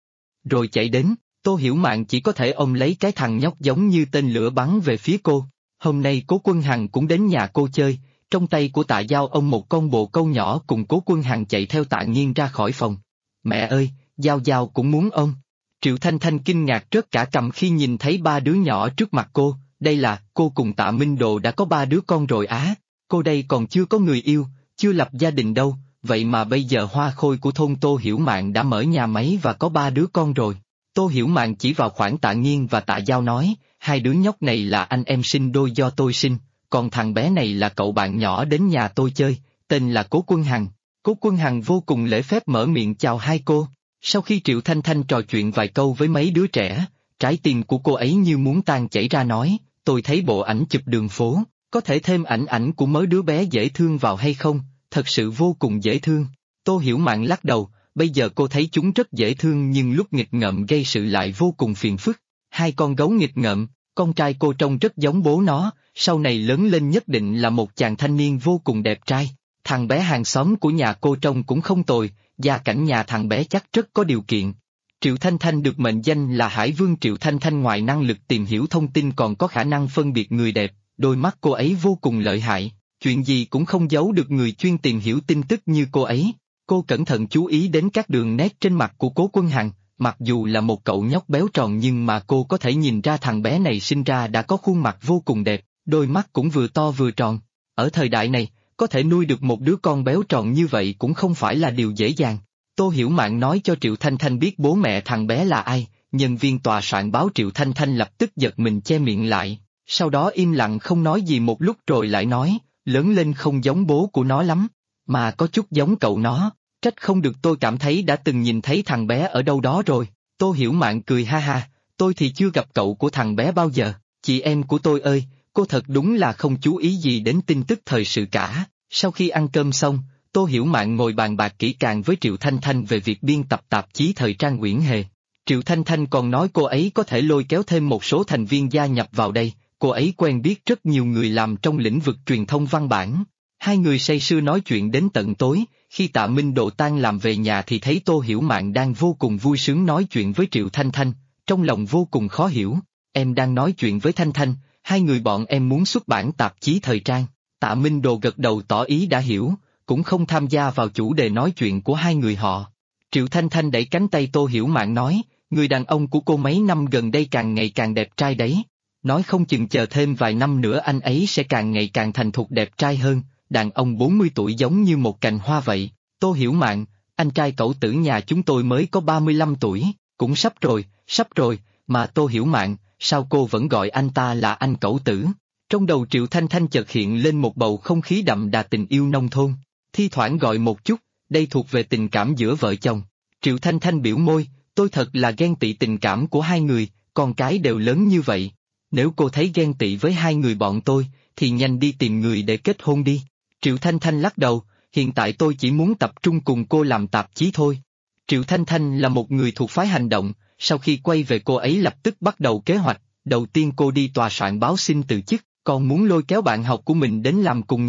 Rồi chạy đến, Tô Hiểu Mạn chỉ có thể ôm lấy cái thằng nhóc giống như tên lửa bắn về phía cô. Hôm nay Cố Quân Hằng cũng đến nhà cô chơi, trong tay của Tạ Giao ôm một con bồ câu nhỏ cùng Cố Quân Hằng chạy theo Tạ Nghiên ra khỏi phòng. Mẹ ơi, Giao Giao cũng muốn ôm. Triệu Thanh Thanh kinh ngạc rớt cả cằm khi nhìn thấy ba đứa nhỏ trước mặt cô, đây là, cô cùng Tạ Minh Đồ đã có ba đứa con rồi á, cô đây còn chưa có người yêu, chưa lập gia đình đâu, vậy mà bây giờ hoa khôi của thôn Tô Hiểu Mạn đã mở nhà máy và có ba đứa con rồi. Tô Hiểu Mạn chỉ vào khoảng Tạ Nghiên và Tạ Giao nói, hai đứa nhóc này là anh em sinh đôi do tôi sinh, còn thằng bé này là cậu bạn nhỏ đến nhà tôi chơi, tên là Cố Quân Hằng. Cố Quân Hằng vô cùng lễ phép mở miệng chào hai cô. Sau khi Triệu Thanh Thanh trò chuyện vài câu với mấy đứa trẻ, trái tim của cô ấy như muốn tan chảy ra nói, tôi thấy bộ ảnh chụp đường phố, có thể thêm ảnh của mấy đứa bé dễ thương vào hay không, thật sự vô cùng dễ thương. Tô Hiểu Mạn lắc đầu, bây giờ cô thấy chúng rất dễ thương nhưng lúc nghịch ngợm gây sự lại vô cùng phiền phức. Hai con gấu nghịch ngợm, con trai cô trông rất giống bố nó, sau này lớn lên nhất định là một chàng thanh niên vô cùng đẹp trai. Thằng bé hàng xóm của nhà cô trông cũng không tồi, gia cảnh nhà thằng bé chắc rất có điều kiện. Triệu Thanh Thanh được mệnh danh là Hải Vương. Triệu Thanh Thanh ngoài năng lực tìm hiểu thông tin còn có khả năng phân biệt người đẹp, đôi mắt cô ấy vô cùng lợi hại, chuyện gì cũng không giấu được người chuyên tìm hiểu tin tức như cô ấy. Cô cẩn thận chú ý đến các đường nét trên mặt của Cố Quân Hằng, mặc dù là một cậu nhóc béo tròn nhưng mà cô có thể nhìn ra thằng bé này sinh ra đã có khuôn mặt vô cùng đẹp, đôi mắt cũng vừa to vừa tròn. Ở thời đại này, có thể nuôi được một đứa con béo tròn như vậy cũng không phải là điều dễ dàng. Tô Hiểu Mạn nói cho Triệu Thanh Thanh biết bố mẹ thằng bé là ai, nhân viên tòa soạn báo Triệu Thanh Thanh lập tức giật mình che miệng lại, sau đó im lặng không nói gì một lúc rồi lại nói, lớn lên không giống bố của nó lắm, mà có chút giống cậu nó, trách không được tôi cảm thấy đã từng nhìn thấy thằng bé ở đâu đó rồi. Tô Hiểu Mạn cười ha ha, tôi thì chưa gặp cậu của thằng bé bao giờ, chị em của tôi ơi, cô thật đúng là không chú ý gì đến tin tức thời sự cả. Sau khi ăn cơm xong, Tô Hiểu Mạn ngồi bàn bạc kỹ càng với Triệu Thanh Thanh về việc biên tập tạp chí thời trang Uyển Hề. Triệu Thanh Thanh còn nói cô ấy có thể lôi kéo thêm một số thành viên gia nhập vào đây, cô ấy quen biết rất nhiều người làm trong lĩnh vực truyền thông văn bản. Hai người say sưa nói chuyện đến tận tối, khi Tạ Minh Độ tan làm về nhà thì thấy Tô Hiểu Mạn đang vô cùng vui sướng nói chuyện với Triệu Thanh Thanh, trong lòng vô cùng khó hiểu, em đang nói chuyện với Thanh Thanh, hai người bọn em muốn xuất bản tạp chí thời trang. Tạ Minh Độ gật đầu tỏ ý đã hiểu, cũng không tham gia vào chủ đề nói chuyện của hai người họ. Triệu Thanh Thanh đẩy cánh tay Tô Hiểu Mạn nói, người đàn ông của cô mấy năm gần đây càng ngày càng đẹp trai đấy. Nói không chừng chờ thêm vài năm nữa anh ấy sẽ càng ngày càng thành thục đẹp trai hơn, đàn ông 40 tuổi giống như một cành hoa vậy. Tô Hiểu Mạn, anh trai cậu tử nhà chúng tôi mới có 35 tuổi, cũng sắp rồi, mà Tô Hiểu Mạn, sao cô vẫn gọi anh ta là anh cậu tử? Trong đầu Triệu Thanh Thanh chợt hiện lên một bầu không khí đậm đà tình yêu nông thôn, thi thoảng gọi một chút, đây thuộc về tình cảm giữa vợ chồng. Triệu Thanh Thanh biểu môi, tôi thật là ghen tị tình cảm của hai người, con cái đều lớn như vậy. Nếu cô thấy ghen tị với hai người bọn tôi, thì nhanh đi tìm người để kết hôn đi. Triệu Thanh Thanh lắc đầu, hiện tại tôi chỉ muốn tập trung cùng cô làm tạp chí thôi. Triệu Thanh Thanh là một người thuộc phái hành động, sau khi quay về cô ấy lập tức bắt đầu kế hoạch, đầu tiên cô đi tòa soạn báo xin từ chức, còn muốn lôi kéo bạn học của mình đến làm cùng nhau,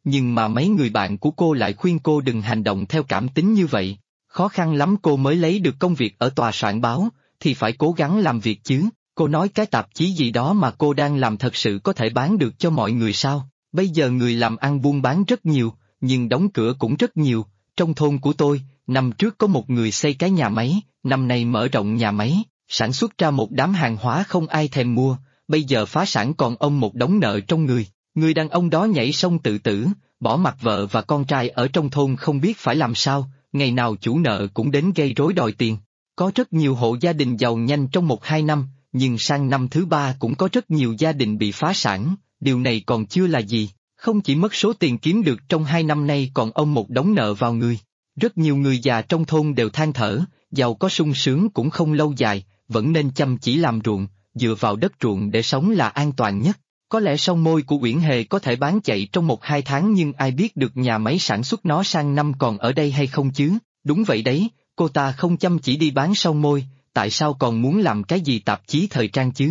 nhưng mà mấy người bạn của cô lại khuyên cô đừng hành động theo cảm tính như vậy. Khó khăn lắm cô mới lấy được công việc ở tòa soạn báo, thì phải cố gắng làm việc chứ. Cô nói cái tạp chí gì đó mà cô đang làm thật sự có thể bán được cho mọi người sao? Bây giờ người làm ăn buôn bán rất nhiều, nhưng đóng cửa cũng rất nhiều. Trong thôn của tôi, năm trước có một người xây cái nhà máy, năm nay mở rộng nhà máy, sản xuất ra một đám hàng hóa không ai thèm mua, bây giờ phá sản còn ông một đống nợ trong người. Người đàn ông đó nhảy sông tự tử, bỏ mặc vợ và con trai ở trong thôn không biết phải làm sao, ngày nào chủ nợ cũng đến gây rối đòi tiền. Có rất nhiều hộ gia đình giàu nhanh trong 1-2 năm, nhưng sang năm thứ 3 cũng có rất nhiều gia đình bị phá sản, điều này còn chưa là gì, không chỉ mất số tiền kiếm được trong 2 năm nay còn ông một đống nợ vào người. Rất nhiều người già trong thôn đều than thở, giàu có sung sướng cũng không lâu dài, vẫn nên chăm chỉ làm ruộng, dựa vào đất ruộng để sống là an toàn nhất. Có lẽ son môi của Uyển Hề có thể bán chạy trong 1-2 tháng nhưng ai biết được nhà máy sản xuất nó sang năm còn ở đây hay không chứ? Đúng vậy đấy, cô ta không chăm chỉ đi bán son môi, tại sao còn muốn làm cái gì tạp chí thời trang chứ?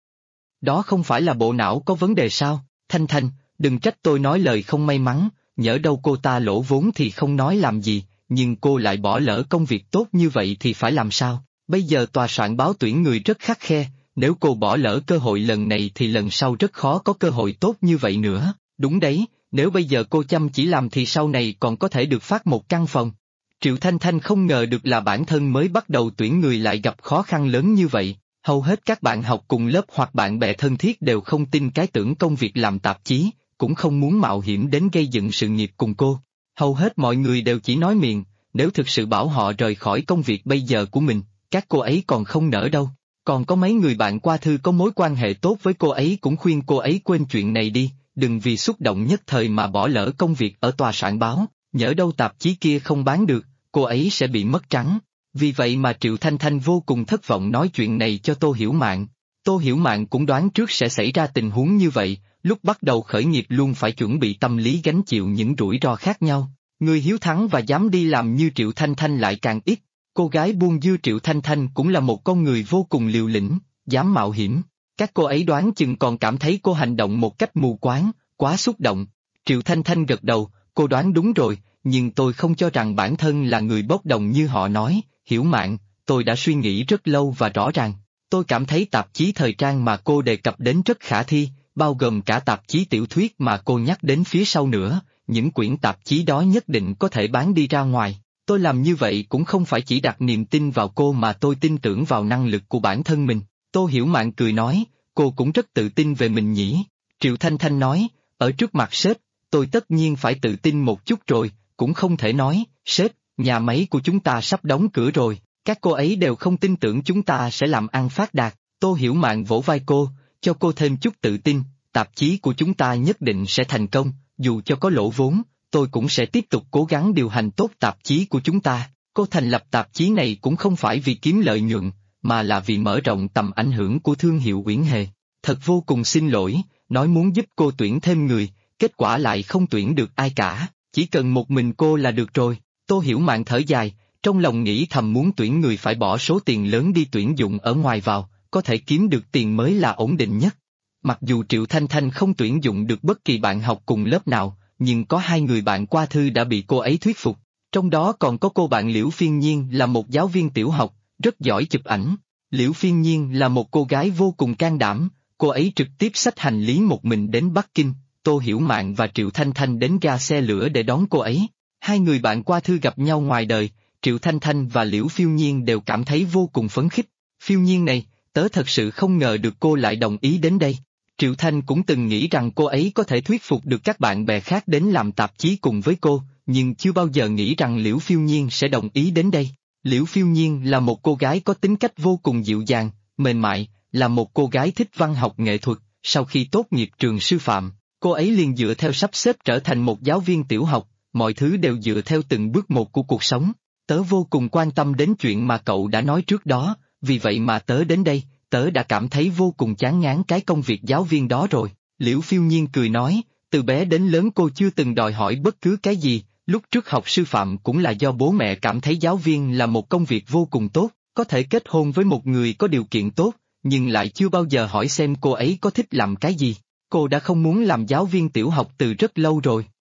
Đó không phải là bộ não có vấn đề sao? Thanh Thanh, đừng trách tôi nói lời không may mắn, nhỡ đâu cô ta lỗ vốn thì không nói làm gì, nhưng cô lại bỏ lỡ công việc tốt như vậy thì phải làm sao? Bây giờ tòa soạn báo tuyển người rất khắt khe, nếu cô bỏ lỡ cơ hội lần này thì lần sau rất khó có cơ hội tốt như vậy nữa. Đúng đấy, nếu bây giờ cô chăm chỉ làm thì sau này còn có thể được phát một căn phòng. Triệu Thanh Thanh không ngờ được là bản thân mới bắt đầu tuyển người lại gặp khó khăn lớn như vậy. Hầu hết các bạn học cùng lớp hoặc bạn bè thân thiết đều không tin cái tưởng công việc làm tạp chí, cũng không muốn mạo hiểm đến gây dựng sự nghiệp cùng cô. Hầu hết mọi người đều chỉ nói miệng, nếu thực sự bảo họ rời khỏi công việc bây giờ của mình, các cô ấy còn không nỡ đâu. Còn có mấy người bạn qua thư có mối quan hệ tốt với cô ấy cũng khuyên cô ấy quên chuyện này đi, đừng vì xúc động nhất thời mà bỏ lỡ công việc ở tòa soạn báo, nhỡ đâu tạp chí kia không bán được, cô ấy sẽ bị mất trắng. Vì vậy mà Triệu Thanh Thanh vô cùng thất vọng nói chuyện này cho Tô Hiểu Mạn. Tô Hiểu Mạn cũng đoán trước sẽ xảy ra tình huống như vậy, lúc bắt đầu khởi nghiệp luôn phải chuẩn bị tâm lý gánh chịu những rủi ro khác nhau. Người hiếu thắng và dám đi làm như Triệu Thanh Thanh lại càng ít. Cô gái buôn dưa Triệu Thanh Thanh cũng là một con người vô cùng liều lĩnh, dám mạo hiểm. Các cô ấy đoán chừng còn cảm thấy cô hành động một cách mù quáng, quá xúc động. Triệu Thanh Thanh gật đầu, cô đoán đúng rồi, nhưng tôi không cho rằng bản thân là người bốc đồng như họ nói. Hiểu Mạn, tôi đã suy nghĩ rất lâu và rõ ràng. Tôi cảm thấy tạp chí thời trang mà cô đề cập đến rất khả thi, bao gồm cả tạp chí tiểu thuyết mà cô nhắc đến phía sau nữa, những quyển tạp chí đó nhất định có thể bán đi ra ngoài. Tôi làm như vậy cũng không phải chỉ đặt niềm tin vào cô mà tôi tin tưởng vào năng lực của bản thân mình. Tô Hiểu Mạn cười nói, cô cũng rất tự tin về mình nhỉ. Triệu Thanh Thanh nói, ở trước mặt sếp, tôi tất nhiên phải tự tin một chút rồi, cũng không thể nói, sếp, nhà máy của chúng ta sắp đóng cửa rồi, các cô ấy đều không tin tưởng chúng ta sẽ làm ăn phát đạt. Tô Hiểu Mạn vỗ vai cô, cho cô thêm chút tự tin, tạp chí của chúng ta nhất định sẽ thành công, dù cho có lỗ vốn, tôi cũng sẽ tiếp tục cố gắng điều hành tốt tạp chí của chúng ta. Cô thành lập tạp chí này cũng không phải vì kiếm lợi nhuận, mà là vì mở rộng tầm ảnh hưởng của thương hiệu Uyển Hề. Thật vô cùng xin lỗi, nói muốn giúp cô tuyển thêm người, kết quả lại không tuyển được ai cả, chỉ cần một mình cô là được rồi. Tô Hiểu Mạn thở dài, trong lòng nghĩ thầm muốn tuyển người phải bỏ số tiền lớn đi tuyển dụng ở ngoài vào, có thể kiếm được tiền mới là ổn định nhất. Mặc dù Triệu Thanh Thanh không tuyển dụng được bất kỳ bạn học cùng lớp nào, nhưng có 2 người bạn qua thư đã bị cô ấy thuyết phục. Trong đó còn có cô bạn Liễu Phiên Nhiên là một giáo viên tiểu học, rất giỏi chụp ảnh. Liễu Phiên Nhiên là một cô gái vô cùng can đảm, cô ấy trực tiếp xách hành lý một mình đến Bắc Kinh, Tô Hiểu Mạn và Triệu Thanh Thanh đến ga xe lửa để đón cô ấy. 2 người bạn qua thư gặp nhau ngoài đời, Triệu Thanh Thanh và Liễu Phiêu Nhiên đều cảm thấy vô cùng phấn khích. Phiêu Nhiên này, tớ thật sự không ngờ được cô lại đồng ý đến đây. Triệu Thanh cũng từng nghĩ rằng cô ấy có thể thuyết phục được các bạn bè khác đến làm tạp chí cùng với cô, nhưng chưa bao giờ nghĩ rằng Liễu Phiêu Nhiên sẽ đồng ý đến đây. Liễu Phiêu Nhiên là một cô gái có tính cách vô cùng dịu dàng, mềm mại, là một cô gái thích văn học nghệ thuật. Sau khi tốt nghiệp trường sư phạm, cô ấy liền dựa theo sắp xếp trở thành một giáo viên tiểu học, mọi thứ đều dựa theo từng bước một của cuộc sống. Tớ vô cùng quan tâm đến chuyện mà cậu đã nói trước đó, vì vậy mà tớ đến đây, tớ đã cảm thấy vô cùng chán ngán cái công việc giáo viên đó rồi. Liễu Phiêu Nhiên cười nói, từ bé đến lớn cô chưa từng đòi hỏi bất cứ cái gì, lúc trước học sư phạm cũng là do bố mẹ cảm thấy giáo viên là một công việc vô cùng tốt, có thể kết hôn với một người có điều kiện tốt, nhưng lại chưa bao giờ hỏi xem cô ấy có thích làm cái gì. Cô đã không muốn làm giáo viên tiểu học từ rất lâu rồi.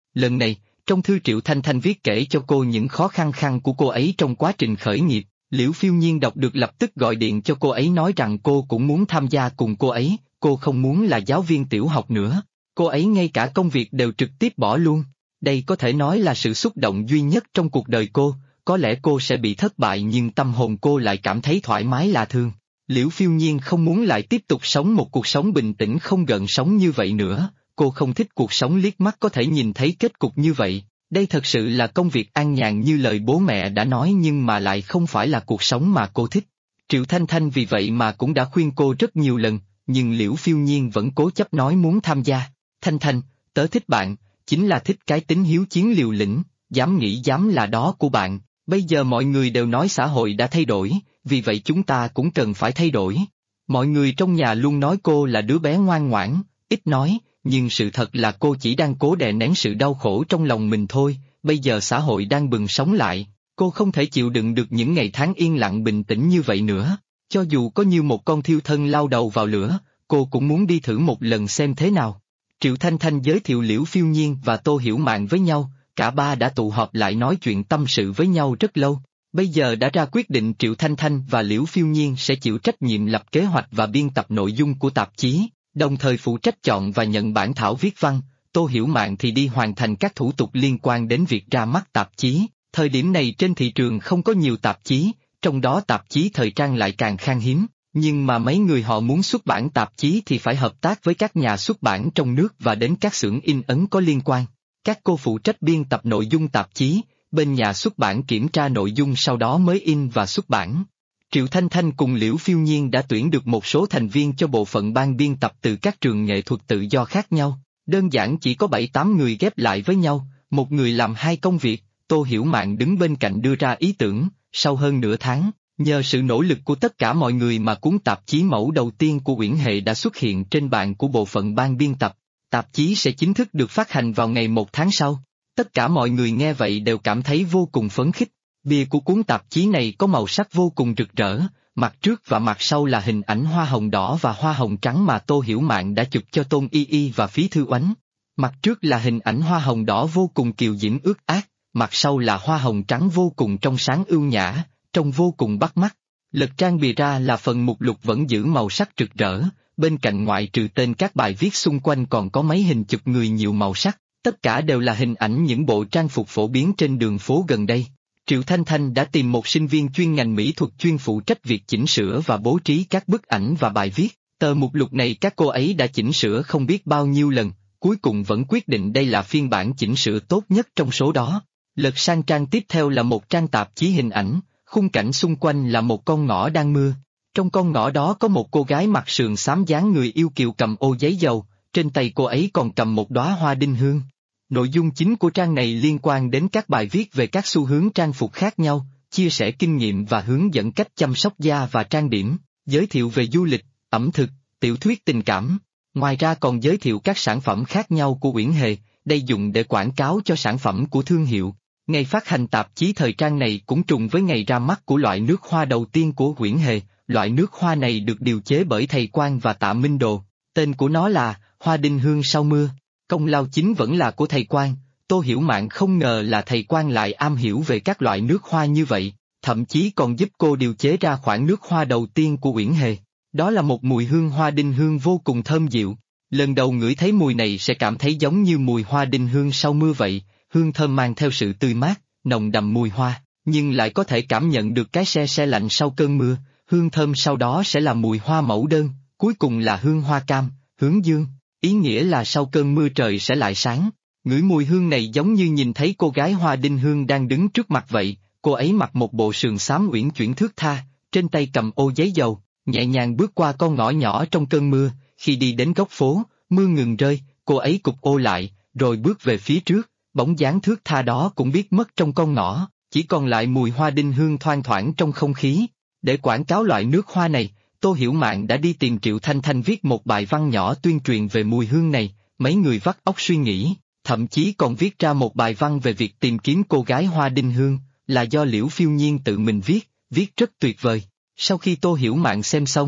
Lần này, trong thư Triệu Thanh Thanh viết kể cho cô những khó khăn của cô ấy trong quá trình khởi nghiệp. Liễu Phiêu Nhiên đọc được lập tức gọi điện cho cô ấy nói rằng cô cũng muốn tham gia cùng cô ấy, cô không muốn là giáo viên tiểu học nữa. Cô ấy ngay cả công việc đều trực tiếp bỏ luôn. Đây có thể nói là sự xúc động duy nhất trong cuộc đời cô, có lẽ cô sẽ bị thất bại nhưng tâm hồn cô lại cảm thấy thoải mái lạ thường. Liễu Phiêu Nhiên không muốn lại tiếp tục sống một cuộc sống bình tĩnh không gợn sóng như vậy nữa, cô không thích cuộc sống liếc mắt có thể nhìn thấy kết cục như vậy. Đây thật sự là công việc an nhàn như lời bố mẹ đã nói nhưng mà lại không phải là cuộc sống mà cô thích. Triệu Thanh Thanh vì vậy mà cũng đã khuyên cô rất nhiều lần, nhưng Liễu Phiêu Nhiên vẫn cố chấp nói muốn tham gia. Thanh Thanh, tớ thích bạn, chính là thích cái tính hiếu chiến liều lĩnh, dám nghĩ dám là đó của bạn. Bây giờ mọi người đều nói xã hội đã thay đổi, vì vậy chúng ta cũng cần phải thay đổi. Mọi người trong nhà luôn nói cô là đứa bé ngoan ngoãn, ít nói, nhưng sự thật là cô chỉ đang cố đè nén sự đau khổ trong lòng mình thôi. Bây giờ xã hội đang bừng sống lại, cô không thể chịu đựng được những ngày tháng yên lặng bình tĩnh như vậy nữa. Cho dù có như một con thiêu thân lao đầu vào lửa, cô cũng muốn đi thử một lần xem thế nào. Triệu Thanh Thanh giới thiệu Liễu Phiêu Nhiên và Tô Hiểu Mạn với nhau, cả ba đã tụ họp lại nói chuyện tâm sự với nhau rất lâu. Bây giờ đã ra quyết định Triệu Thanh Thanh và Liễu Phiêu Nhiên sẽ chịu trách nhiệm lập kế hoạch và biên tập nội dung của tạp chí, đồng thời phụ trách chọn và nhận bản thảo viết văn. Tô Hiểu Mạn thì đi hoàn thành các thủ tục liên quan đến việc ra mắt tạp chí. Thời điểm này trên thị trường không có nhiều tạp chí, trong đó tạp chí thời trang lại càng khan hiếm, nhưng mà mấy người họ muốn xuất bản tạp chí thì phải hợp tác với các nhà xuất bản trong nước và đến các xưởng in ấn có liên quan. Các cô phụ trách biên tập nội dung tạp chí, bên nhà xuất bản kiểm tra nội dung sau đó mới in và xuất bản. Triệu Thanh Thanh cùng Liễu Phiêu Nhiên đã tuyển được một số thành viên cho bộ phận ban biên tập từ các trường nghệ thuật tự do khác nhau, đơn giản chỉ có 7-8 người ghép lại với nhau, một người làm hai công việc. Tô Hiểu Mạn đứng bên cạnh đưa ra ý tưởng, sau hơn nửa tháng, nhờ sự nỗ lực của tất cả mọi người mà cuốn tạp chí mẫu đầu tiên của Uyển Hệ đã xuất hiện trên bàn của bộ phận ban biên tập. Tạp chí sẽ chính thức được phát hành vào ngày 1 tháng sau. Tất cả mọi người nghe vậy đều cảm thấy vô cùng phấn khích. Bìa của cuốn tạp chí này có màu sắc vô cùng rực rỡ, mặt trước và mặt sau là hình ảnh hoa hồng đỏ và hoa hồng trắng mà Tô Hiểu Mạn đã chụp cho Tôn Y Y và Phí Thư Oánh. Mặt trước là hình ảnh hoa hồng đỏ vô cùng kiều diễm ướt át, mặt sau là hoa hồng trắng vô cùng trong sáng ưu nhã, trông vô cùng bắt mắt. Lật trang bìa ra là phần mục lục vẫn giữ màu sắc rực rỡ, bên cạnh ngoại trừ tên các bài viết xung quanh còn có mấy hình chụp người nhiều màu sắc, tất cả đều là hình ảnh những bộ trang phục phổ biến trên đường phố gần đây. Triệu Thanh Thanh đã tìm một sinh viên chuyên ngành mỹ thuật chuyên phụ trách việc chỉnh sửa và bố trí các bức ảnh và bài viết. Tờ mục lục này các cô ấy đã chỉnh sửa không biết bao nhiêu lần, cuối cùng vẫn quyết định đây là phiên bản chỉnh sửa tốt nhất trong số đó. Lật sang trang tiếp theo là một trang tạp chí hình ảnh, khung cảnh xung quanh là một con ngõ đang mưa. Trong con ngõ đó có một cô gái mặc sườn xám dáng người yêu kiều cầm ô giấy dầu, trên tay cô ấy còn cầm một đóa hoa đinh hương. Nội dung chính của trang này liên quan đến các bài viết về các xu hướng trang phục khác nhau, chia sẻ kinh nghiệm và hướng dẫn cách chăm sóc da và trang điểm, giới thiệu về du lịch, ẩm thực, tiểu thuyết tình cảm. Ngoài ra còn giới thiệu các sản phẩm khác nhau của Uyển Hề, đây dùng để quảng cáo cho sản phẩm của thương hiệu. Ngày phát hành tạp chí thời trang này cũng trùng với ngày ra mắt của loại nước hoa đầu tiên của Uyển Hề. Loại nước hoa này được điều chế bởi thầy Quang và Tạ Minh Đồ, tên của nó là Hoa Đinh Hương Sau Mưa. Công lao chính vẫn là của thầy Quang. Tô Hiểu Mạn không ngờ là thầy Quang lại am hiểu về các loại nước hoa như vậy, thậm chí còn giúp cô điều chế ra khoản nước hoa đầu tiên của Uyển Hề. Đó là một mùi hương hoa đinh hương vô cùng thơm dịu. Lần đầu ngửi thấy mùi này sẽ cảm thấy giống như mùi hoa đinh hương sau mưa vậy, hương thơm mang theo sự tươi mát, nồng đậm mùi hoa, nhưng lại có thể cảm nhận được cái se se lạnh sau cơn mưa. Hương thơm sau đó sẽ là mùi hoa mẫu đơn, cuối cùng là hương hoa cam, hướng dương, ý nghĩa là sau cơn mưa trời sẽ lại sáng. Ngửi mùi hương này giống như nhìn thấy cô gái Hoa Đinh Hương đang đứng trước mặt vậy, cô ấy mặc một bộ sườn xám uyển chuyển thướt tha, trên tay cầm ô giấy dầu, nhẹ nhàng bước qua con ngõ nhỏ trong cơn mưa. Khi đi đến góc phố, mưa ngừng rơi, cô ấy cụp ô lại, rồi bước về phía trước, bóng dáng thướt tha đó cũng biết mất trong con ngõ, chỉ còn lại mùi hoa đinh hương thoang thoảng trong không khí. Để quảng cáo loại nước hoa này, Tô Hiểu Mạn đã đi tìm Triệu Thanh Thanh viết một bài văn nhỏ tuyên truyền về mùi hương này, mấy người vắt óc suy nghĩ, thậm chí còn viết ra một bài văn về việc tìm kiếm cô gái Hoa Đinh Hương, là do Liễu Phiêu Nhiên tự mình viết rất tuyệt vời. Sau khi Tô Hiểu Mạn xem xong,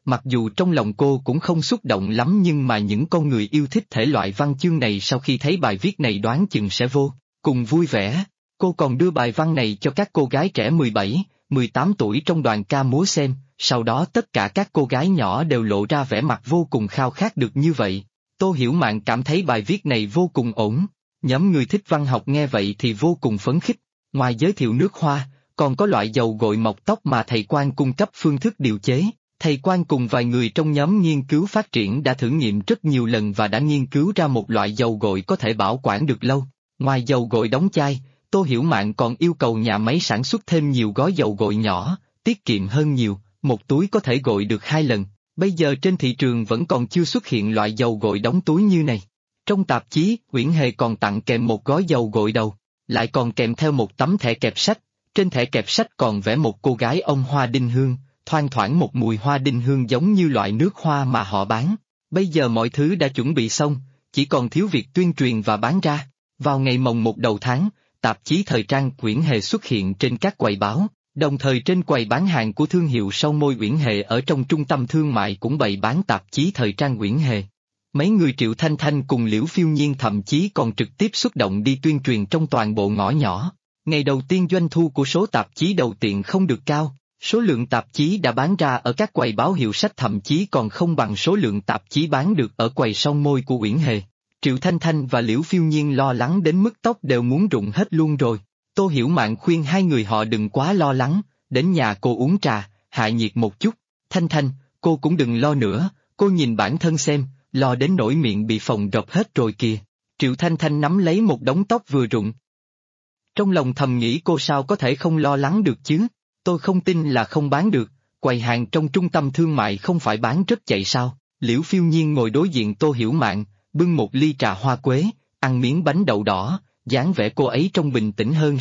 Mặc dù trong lòng cô cũng không xúc động lắm nhưng mà những con người yêu thích thể loại văn chương này sau khi thấy bài viết này đoán chừng sẽ vô cùng vui vẻ. Cô còn đưa bài văn này cho các cô gái trẻ 17, 18 tuổi trong đoàn ca múa xem, sau đó tất cả các cô gái nhỏ đều lộ ra vẻ mặt vô cùng khao khát được như vậy. Tô Hiểu Mạn cảm thấy bài viết này vô cùng ổn. Nhóm người thích văn học nghe vậy thì vô cùng phấn khích. Ngoài giới thiệu nước hoa, còn có loại dầu gội mọc tóc mà thầy Quang cung cấp phương thức điều chế. Thầy Quang cùng vài người trong nhóm nghiên cứu phát triển đã thử nghiệm rất nhiều lần và đã nghiên cứu ra một loại dầu gội có thể bảo quản được lâu. Ngoài dầu gội đóng chai, Tô Hiểu Mạn còn yêu cầu nhà máy sản xuất thêm nhiều gói dầu gội nhỏ, tiết kiệm hơn nhiều, một túi có thể gội được 2 lần. Bây giờ trên thị trường vẫn còn chưa xuất hiện loại dầu gội đóng túi như này. Trong tạp chí, Uyển Hề còn tặng kèm một gói dầu gội đầu, lại còn kèm theo một tấm thẻ kẹp sách. Trên thẻ kẹp sách còn vẽ một cô gái ông hoa đinh hương, thoang thoảng một mùi hoa đinh hương giống như loại nước hoa mà họ bán. Bây giờ mọi thứ đã chuẩn bị xong, chỉ còn thiếu việc tuyên truyền và bán ra. Vào ngày mồng 1 đầu tháng, tạp chí thời trang Uyển Hề xuất hiện trên các quầy báo, đồng thời trên quầy bán hàng của thương hiệu son môi Uyển Hề ở trong trung tâm thương mại cũng bày bán tạp chí thời trang Uyển Hề. Mấy người Triệu Thanh Thanh cùng Liễu Phiêu Nhiên thậm chí còn trực tiếp xuất động đi tuyên truyền trong toàn bộ ngõ nhỏ. Ngày đầu tiên doanh thu của số tạp chí đầu tiên không được cao, số lượng tạp chí đã bán ra ở các quầy báo hiệu sách thậm chí còn không bằng số lượng tạp chí bán được ở quầy son môi của Uyển Hề. Triệu Thanh Thanh và Liễu Phiêu Nhiên lo lắng đến mức tóc đều muốn rụng hết luôn rồi. Tô Hiểu Mạn khuyên hai người họ đừng quá lo lắng, đến nhà cô uống trà, hạ nhiệt một chút. Thanh Thanh, cô cũng đừng lo nữa, cô nhìn bản thân xem, lo đến nỗi miệng bị phồng rộp hết rồi kìa. Triệu Thanh Thanh nắm lấy một đống tóc vừa rụng. Trong lòng thầm nghĩ cô sao có thể không lo lắng được chứ, tôi không tin là không bán được, quầy hàng trong trung tâm thương mại không phải bán rất chạy sao. Liễu Phiêu Nhiên ngồi đối diện Tô Hiểu Mạn, bưng một ly trà hoa quế, ăn miếng bánh đậu đỏ, dáng vẻ cô ấy trông bình tĩnh hơn.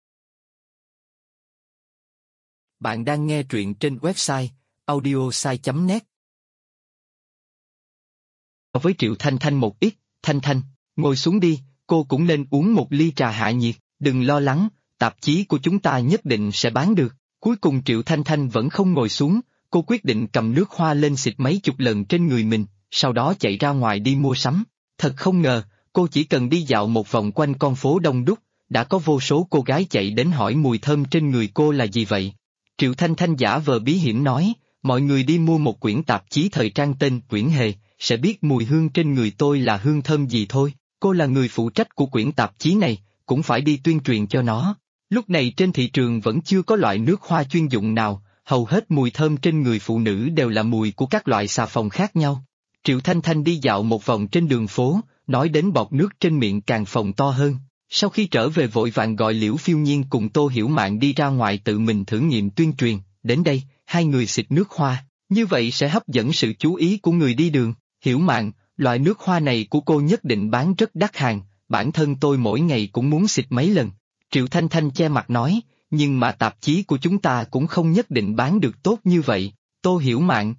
Bạn đang nghe truyện trên website audiosai.net. Với Triệu Thanh Thanh một ít, Thanh Thanh, ngồi xuống đi, cô cũng nên uống một ly trà hạ nhiệt, đừng lo lắng, tạp chí của chúng ta nhất định sẽ bán được. Cuối cùng Triệu Thanh Thanh vẫn không ngồi xuống, cô quyết định cầm nước hoa lên xịt mấy chục lần trên người mình, sau đó chạy ra ngoài đi mua sắm. Thật không ngờ, cô chỉ cần đi dạo một vòng quanh con phố đông đúc, đã có vô số cô gái chạy đến hỏi mùi thơm trên người cô là gì vậy. Triệu Thanh Thanh giả vờ bí hiểm nói, mọi người đi mua một quyển tạp chí thời trang tên Uyển Hề, sẽ biết mùi hương trên người tôi là hương thơm gì thôi. Cô là người phụ trách của quyển tạp chí này, cũng phải đi tuyên truyền cho nó. Lúc này trên thị trường vẫn chưa có loại nước hoa chuyên dụng nào, hầu hết mùi thơm trên người phụ nữ đều là mùi của các loại xà phòng khác nhau. Triệu Thanh Thanh đi dạo một vòng trên đường phố, nói đến bọt nước trên miệng càng phồng to hơn. Sau khi trở về vội vàng gọi Liễu Phiêu Nhiên cùng Tô Hiểu Mạn đi ra ngoài tự mình thử nghiệm tuyên truyền, đến đây, hai người xịt nước hoa, như vậy sẽ hấp dẫn sự chú ý của người đi đường. Hiểu Mạn, loại nước hoa này của cô nhất định bán rất đắt hàng, bản thân tôi mỗi ngày cũng muốn xịt mấy lần. Triệu Thanh Thanh che mặt nói, nhưng mà tạp chí của chúng ta cũng không nhất định bán được tốt như vậy. Tô Hiểu Mạn,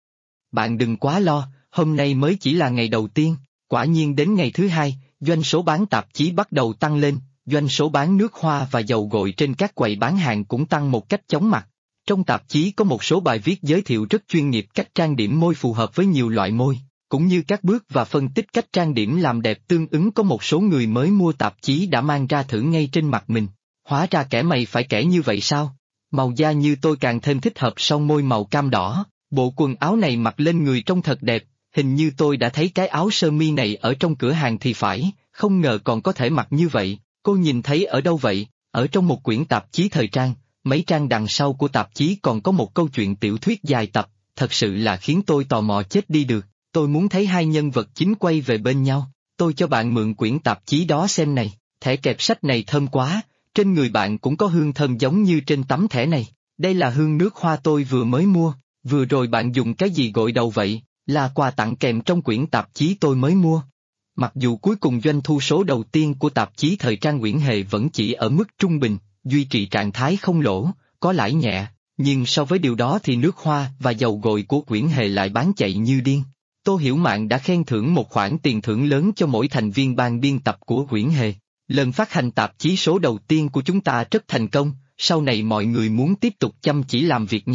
bạn đừng quá lo, hôm nay mới chỉ là ngày đầu tiên, quả nhiên đến ngày thứ hai, doanh số bán tạp chí bắt đầu tăng lên, doanh số bán nước hoa và dầu gội trên các quầy bán hàng cũng tăng một cách chóng mặt. Trong tạp chí có một số bài viết giới thiệu rất chuyên nghiệp cách trang điểm môi phù hợp với nhiều loại môi, cũng như các bước và phân tích cách trang điểm làm đẹp tương ứng. Có một số người mới mua tạp chí đã mang ra thử ngay trên mặt mình. Hóa ra kẻ mày phải kẻ như vậy sao? Màu da như tôi càng thêm thích hợp son môi màu cam đỏ, bộ quần áo này mặc lên người trông thật đẹp, hình như tôi đã thấy cái áo sơ mi này ở trong cửa hàng thì phải, không ngờ còn có thể mặc như vậy. Cô nhìn thấy ở đâu vậy? Ở trong một quyển tạp chí thời trang, mấy trang đằng sau của tạp chí còn có một câu chuyện tiểu thuyết dài tập, thật sự là khiến tôi tò mò chết đi được. Tôi muốn thấy hai nhân vật chính quay về bên nhau. Tôi cho bạn mượn quyển tạp chí đó xem này, thẻ kẹp sách này thơm quá, trên người bạn cũng có hương thơm giống như trên tấm thẻ này. Đây là hương nước hoa tôi vừa mới mua, vừa rồi bạn dùng cái gì gội đầu vậy? Là quà tặng kèm trong quyển tạp chí tôi mới mua. Mặc dù cuối cùng doanh thu số đầu tiên của tạp chí thời trang Uyển Hề vẫn chỉ ở mức trung bình, duy trì trạng thái không lỗ, có lãi nhẹ, nhưng so với điều đó thì nước hoa và dầu gội của Uyển Hề lại bán chạy như điên. Tô Hiểu Mạn đã khen thưởng một khoản tiền thưởng lớn cho mỗi thành viên ban biên tập của Uyển Hề. Lần phát hành tạp chí số đầu tiên của chúng ta rất thành công, sau này mọi người muốn tiếp tục chăm chỉ làm việc nhé.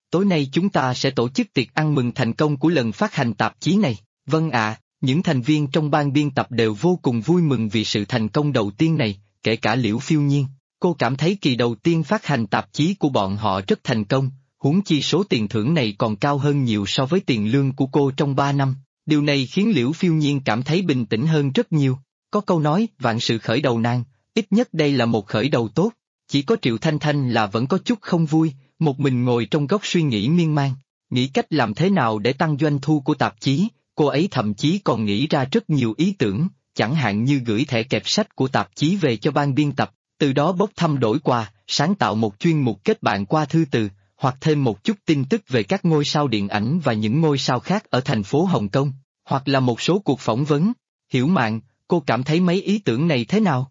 Tối nay chúng ta sẽ tổ chức tiệc ăn mừng thành công của lần phát hành tạp chí này. Vâng ạ, những thành viên trong ban biên tập đều vô cùng vui mừng vì sự thành công đầu tiên này, kể cả Liễu Phiêu Nhiên. Cô cảm thấy kỳ đầu tiên phát hành tạp chí của bọn họ rất thành công, huống chi số tiền thưởng này còn cao hơn nhiều so với tiền lương của cô trong 3 năm. Điều này khiến Liễu Phiêu Nhiên cảm thấy bình tĩnh hơn rất nhiều. Có câu nói, vạn sự khởi đầu nan, ít nhất đây là một khởi đầu tốt. Chỉ có Triệu Thanh Thanh là vẫn có chút không vui, một mình ngồi trong góc suy nghĩ miên man, nghĩ cách làm thế nào để tăng doanh thu của tạp chí. Cô ấy thậm chí còn nghĩ ra rất nhiều ý tưởng, chẳng hạn như gửi thẻ kẹp sách của tạp chí về cho ban biên tập, từ đó bốc thăm đổi quà, sáng tạo một chuyên mục kết bạn qua thư từ, hoặc thêm một chút tin tức về các ngôi sao điện ảnh và những ngôi sao khác ở thành phố Hồng Kông, hoặc là một số cuộc phỏng vấn. Hiểu Mạn, cô cảm thấy mấy ý tưởng này thế nào?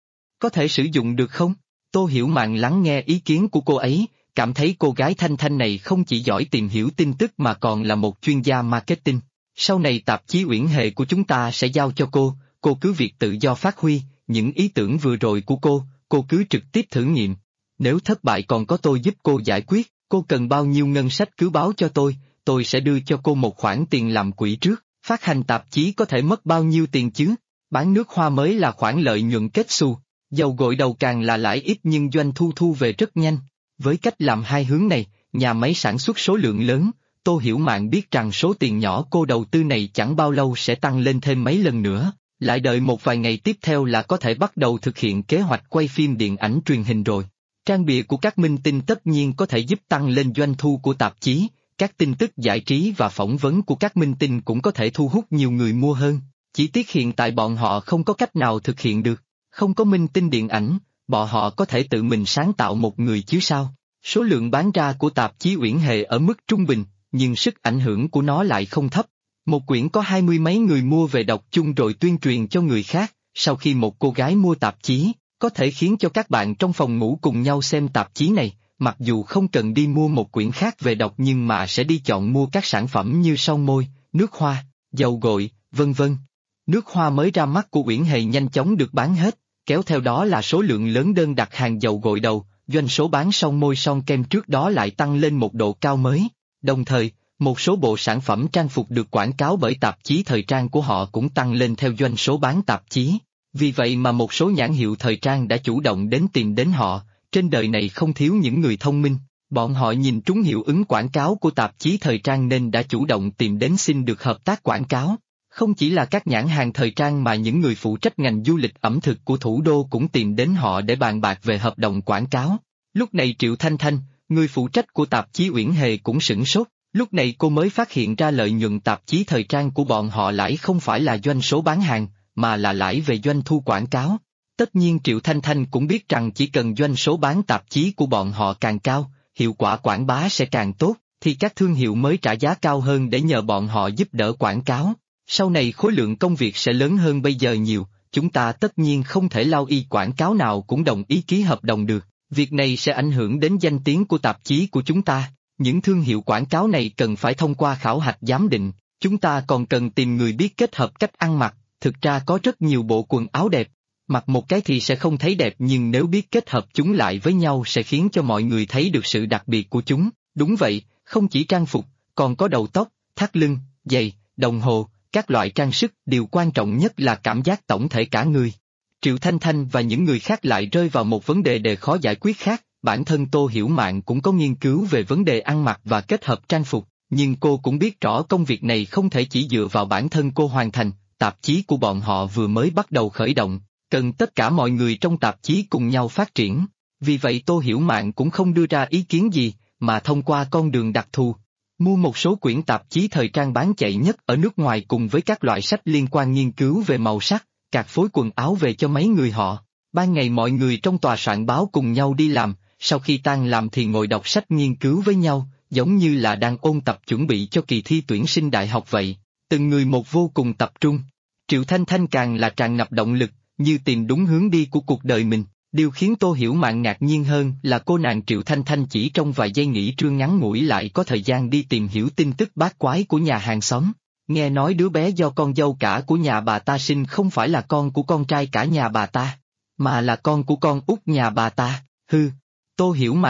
Có thể sử dụng được không? Tô Hiểu Mạn lắng nghe ý kiến của cô ấy, cảm thấy cô gái Thanh Thanh này không chỉ giỏi tìm hiểu tin tức mà còn là một chuyên gia marketing. Sau này tạp chí Uyển Hề của chúng ta sẽ giao cho cô cứ việc tự do phát huy, những ý tưởng vừa rồi của cô cứ trực tiếp thử nghiệm. Nếu thất bại còn có tôi giúp cô giải quyết, cô cần bao nhiêu ngân sách cứ báo cho tôi sẽ đưa cho cô một khoản tiền làm quỹ trước. Phát hành tạp chí có thể mất bao nhiêu tiền chứ? Bán nước hoa mới là khoản lợi nhuận kết xù, dầu gội đầu càng là lãi ít nhưng doanh thu về rất nhanh. Với cách làm hai hướng này, nhà máy sản xuất số lượng lớn, Tô Hiểu Mạn biết rằng số tiền nhỏ cô đầu tư này chẳng bao lâu sẽ tăng lên thêm mấy lần nữa, lại đợi một vài ngày tiếp theo là có thể bắt đầu thực hiện kế hoạch quay phim điện ảnh truyền hình rồi. Trang bìa của các minh tinh tất nhiên có thể giúp tăng lên doanh thu của tạp chí, các tin tức giải trí và phỏng vấn của các minh tinh cũng có thể thu hút nhiều người mua hơn, chỉ tiếc hiện tại bọn họ không có cách nào thực hiện được, không có minh tinh điện ảnh, bọn họ có thể tự mình sáng tạo một người chứ sao. Số lượng bán ra của tạp chí Uyển Hề ở mức trung bình, nhưng sức ảnh hưởng của nó lại không thấp. Một quyển có 20 mấy người mua về đọc chung rồi tuyên truyền cho người khác, sau khi một cô gái mua tạp chí, có thể khiến cho các bạn trong phòng ngủ cùng nhau xem tạp chí này, mặc dù không cần đi mua một quyển khác về đọc nhưng mà sẽ đi chọn mua các sản phẩm như son môi, nước hoa, dầu gội, vân vân. Nước hoa mới ra mắt của Uyển Hề nhanh chóng được bán hết, kéo theo đó là số lượng lớn đơn đặt hàng dầu gội đầu, doanh số bán son môi son kem trước đó lại tăng lên một độ cao mới. Đồng thời, một số bộ sản phẩm trang phục được quảng cáo bởi tạp chí thời trang của họ cũng tăng lên theo doanh số bán tạp chí. Vì vậy mà một số nhãn hiệu thời trang đã chủ động tìm đến họ, trên đời này không thiếu những người thông minh, bọn họ nhìn trúng hiệu ứng quảng cáo của tạp chí thời trang nên đã chủ động tìm đến xin được hợp tác quảng cáo. Không chỉ là các nhãn hàng thời trang mà những người phụ trách ngành du lịch ẩm thực của thủ đô cũng tìm đến họ để bàn bạc về hợp đồng quảng cáo. Lúc này Triệu Thanh Thanh, người phụ trách của tạp chí Uyển Hề cũng sửng sốt, lúc này cô mới phát hiện ra lợi nhuận tạp chí thời trang của bọn họ lãi không phải là doanh số bán hàng, mà là lãi về doanh thu quảng cáo. Tất nhiên Triệu Thanh Thanh cũng biết rằng chỉ cần doanh số bán tạp chí của bọn họ càng cao, hiệu quả quảng bá sẽ càng tốt, thì các thương hiệu mới trả giá cao hơn để nhờ bọn họ giúp đỡ quảng cáo. Sau này khối lượng công việc sẽ lớn hơn bây giờ nhiều, chúng ta tất nhiên không thể lao y quảng cáo nào cũng đồng ý ký hợp đồng được, việc này sẽ ảnh hưởng đến danh tiếng của tạp chí của chúng ta. Những thương hiệu quảng cáo này cần phải thông qua khảo hạch giám định, chúng ta còn cần tìm người biết kết hợp cách ăn mặc, thực ra có rất nhiều bộ quần áo đẹp, mặc một cái thì sẽ không thấy đẹp nhưng nếu biết kết hợp chúng lại với nhau sẽ khiến cho mọi người thấy được sự đặc biệt của chúng. Đúng vậy, không chỉ trang phục, còn có đầu tóc, thắt lưng, giày, đồng hồ, các loại trang sức, điều quan trọng nhất là cảm giác tổng thể cả người. Triệu Thanh Thanh và những người khác lại rơi vào một vấn đề khó giải quyết khác, bản thân Tô Hiểu Mạn cũng có nghiên cứu về vấn đề ăn mặc và kết hợp trang phục, nhưng cô cũng biết rõ công việc này không thể chỉ dựa vào bản thân cô hoàn thành, tạp chí của bọn họ vừa mới bắt đầu khởi động, cần tất cả mọi người trong tạp chí cùng nhau phát triển. Vì vậy Tô Hiểu Mạn cũng không đưa ra ý kiến gì, mà thông qua con đường đặc thù, mua một số quyển tạp chí thời trang bán chạy nhất ở nước ngoài cùng với các loại sách liên quan nghiên cứu về màu sắc, cạc phối quần áo về cho mấy người họ. Ban ngày mọi người trong tòa soạn báo cùng nhau đi làm, sau khi tan làm thì ngồi đọc sách nghiên cứu với nhau, giống như là đang ôn tập chuẩn bị cho kỳ thi tuyển sinh đại học vậy. Từng người một vô cùng tập trung. Triệu Thanh Thanh càng là tràn ngập động lực, như tìm đúng hướng đi của cuộc đời mình. Điều khiến Tô Hiểu Mạn ngạc nhiên hơn là cô nàng Triệu Thanh Thanh chỉ trong vài giây nghỉ trưa ngắn ngủi lại có thời gian đi tìm hiểu tin tức bát quái của nhà hàng xóm. Nghe nói đứa bé do con dâu cả của nhà bà ta sinh không phải là con của con trai cả nhà bà ta, mà là con của con út nhà bà ta. Tô Hiểu Mạn,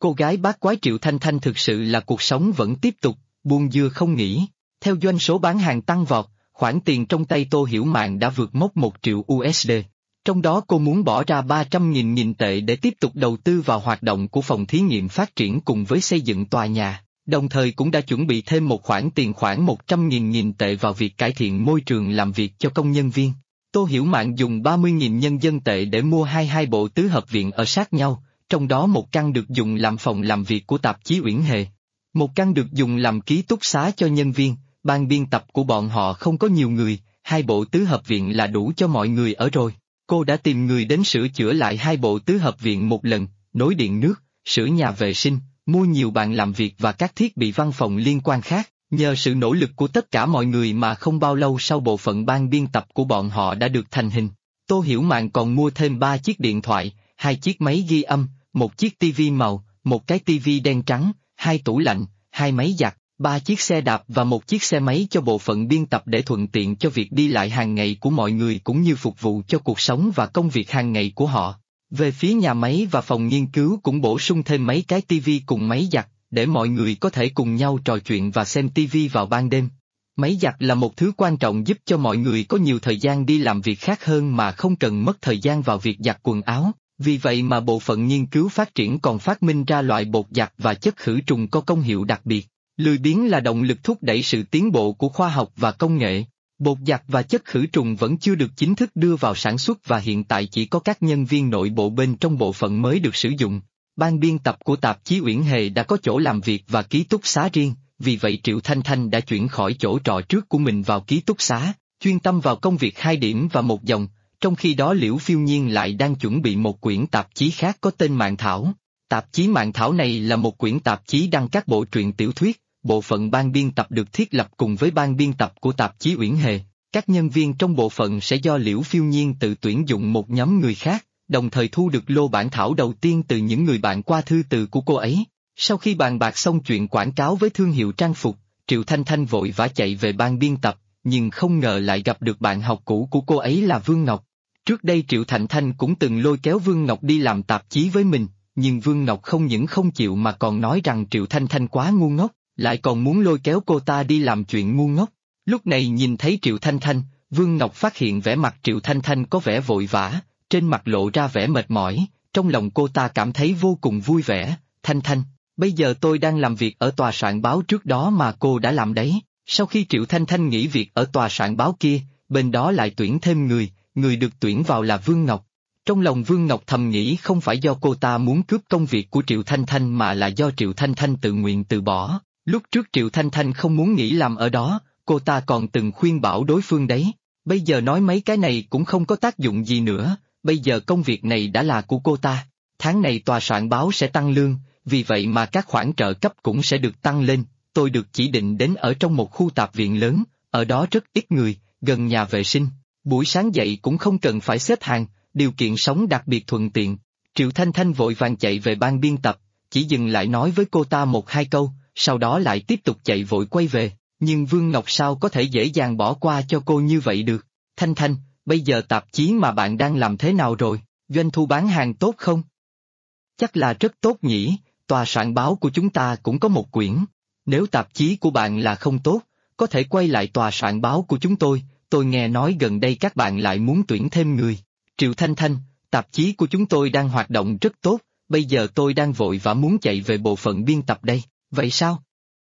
Cô gái bát quái Triệu Thanh Thanh thực sự là cuộc sống vẫn tiếp tục, buông dưa không nghỉ. Theo doanh số bán hàng tăng vọt, khoản tiền trong tay Tô Hiểu Mạn đã vượt mốc 1 triệu USD. Trong đó cô muốn bỏ ra 300.000 tệ để tiếp tục đầu tư vào hoạt động của phòng thí nghiệm phát triển cùng với xây dựng tòa nhà, đồng thời cũng đã chuẩn bị thêm một khoản tiền khoảng 100.000 tệ vào việc cải thiện môi trường làm việc cho công nhân viên. Tô Hiểu Mạn dùng 30.000 nhân dân tệ để mua hai bộ tứ hợp viện ở sát nhau, trong đó một căn được dùng làm phòng làm việc của tạp chí Uyển Hề. Một căn được dùng làm ký túc xá cho nhân viên, ban biên tập của bọn họ không có nhiều người, 2 bộ tứ hợp viện là đủ cho mọi người ở rồi. Cô đã tìm người đến sửa chữa lại 2 bộ tứ hợp viện một lần, nối điện nước, sửa nhà vệ sinh, mua nhiều bàn làm việc và các thiết bị văn phòng liên quan khác. Nhờ sự nỗ lực của tất cả mọi người mà không bao lâu sau bộ phận ban biên tập của bọn họ đã được thành hình. Tô Hiểu Mạn còn mua thêm 3 chiếc điện thoại, 2 chiếc máy ghi âm, 1 chiếc tivi màu, 1 cái tivi đen trắng, 2 tủ lạnh, 2 máy giặt, 3 chiếc xe đạp và 1 chiếc xe máy cho bộ phận biên tập để thuận tiện cho việc đi lại hàng ngày của mọi người cũng như phục vụ cho cuộc sống và công việc hàng ngày của họ. Về phía nhà máy và phòng nghiên cứu cũng bổ sung thêm mấy cái tivi cùng máy giặt, để mọi người có thể cùng nhau trò chuyện và xem tivi vào ban đêm. Máy giặt là một thứ quan trọng giúp cho mọi người có nhiều thời gian đi làm việc khác hơn mà không cần mất thời gian vào việc giặt quần áo, vì vậy mà bộ phận nghiên cứu phát triển còn phát minh ra loại bột giặt và chất khử trùng có công hiệu đặc biệt. Lười biếng là động lực thúc đẩy sự tiến bộ của khoa học và công nghệ. Bột giặt và chất khử trùng vẫn chưa được chính thức đưa vào sản xuất và hiện tại chỉ có các nhân viên nội bộ bên trong bộ phận mới được sử dụng. Ban biên tập của tạp chí Uyển Hề đã có chỗ làm việc và ký túc xá riêng, vì vậy Triệu Thanh Thanh đã chuyển khỏi chỗ trọ trước của mình vào ký túc xá, chuyên tâm vào công việc 2 điểm và 1 dòng, trong khi đó Liễu Phiêu Nhiên lại đang chuẩn bị một quyển tạp chí khác có tên Mạn Thảo. Tạp chí Mạn Thảo này là một quyển tạp chí đăng các bộ truyện tiểu thuyết, bộ phận ban biên tập được thiết lập cùng với ban biên tập của tạp chí Uyển Hề. Các nhân viên trong bộ phận sẽ do Liễu Phiêu Nhiên tự tuyển dụng một nhóm người khác, đồng thời thu được lô bản thảo đầu tiên từ những người bạn qua thư từ của cô ấy. Sau khi bàn bạc xong chuyện quảng cáo với thương hiệu trang phục, Triệu Thanh Thanh vội vã chạy về ban biên tập, nhưng không ngờ lại gặp được bạn học cũ của cô ấy là Vương Ngọc. Trước đây Triệu Thanh Thanh cũng từng lôi kéo Vương Ngọc đi làm tạp chí với mình, nhưng Vương Ngọc không những không chịu mà còn nói rằng Triệu Thanh Thanh quá ngu ngốc, lại còn muốn lôi kéo cô ta đi làm chuyện ngu ngốc. Lúc này nhìn thấy Triệu Thanh Thanh, Vương Ngọc phát hiện vẻ mặt Triệu Thanh Thanh có vẻ vội vã, trên mặt lộ ra vẻ mệt mỏi, trong lòng cô ta cảm thấy vô cùng vui vẻ. Thanh Thanh, bây giờ tôi đang làm việc ở tòa soạn báo trước đó mà cô đã làm đấy. Sau khi Triệu Thanh Thanh nghỉ việc ở tòa soạn báo kia, bên đó lại tuyển thêm người được tuyển vào là Vương Ngọc. Trong lòng Vương Ngọc thầm nghĩ không phải do cô ta muốn cướp công việc của Triệu Thanh Thanh mà là do Triệu Thanh Thanh tự nguyện từ bỏ. Lúc trước Triệu Thanh Thanh không muốn nghỉ làm ở đó, cô ta còn từng khuyên bảo đối phương đấy. Bây giờ nói mấy cái này cũng không có tác dụng gì nữa, bây giờ công việc này đã là của cô ta. Tháng này tòa soạn báo sẽ tăng lương, vì vậy mà các khoản trợ cấp cũng sẽ được tăng lên. Tôi được chỉ định đến ở trong một khu tạp viện lớn, ở đó rất ít người, gần nhà vệ sinh. Buổi sáng dậy cũng không cần phải xếp hàng, điều kiện sống đặc biệt thuận tiện. Triệu Thanh Thanh vội vàng chạy về ban biên tập, chỉ dừng lại nói với cô ta 1-2 câu, sau đó lại tiếp tục chạy vội quay về. Nhưng Vương Ngọc sao có thể dễ dàng bỏ qua cho cô như vậy được? Thanh Thanh, bây giờ tạp chí mà bạn đang làm thế nào rồi? Doanh thu bán hàng tốt không? Chắc là rất tốt nhỉ, tòa soạn báo của chúng ta cũng có một quyển. Nếu tạp chí của bạn là không tốt, có thể quay lại tòa soạn báo của chúng tôi nghe nói gần đây các bạn lại muốn tuyển thêm người. Triệu Thanh Thanh, tạp chí của chúng tôi đang hoạt động rất tốt, bây giờ tôi đang vội vã muốn chạy về bộ phận biên tập đây, vậy sao?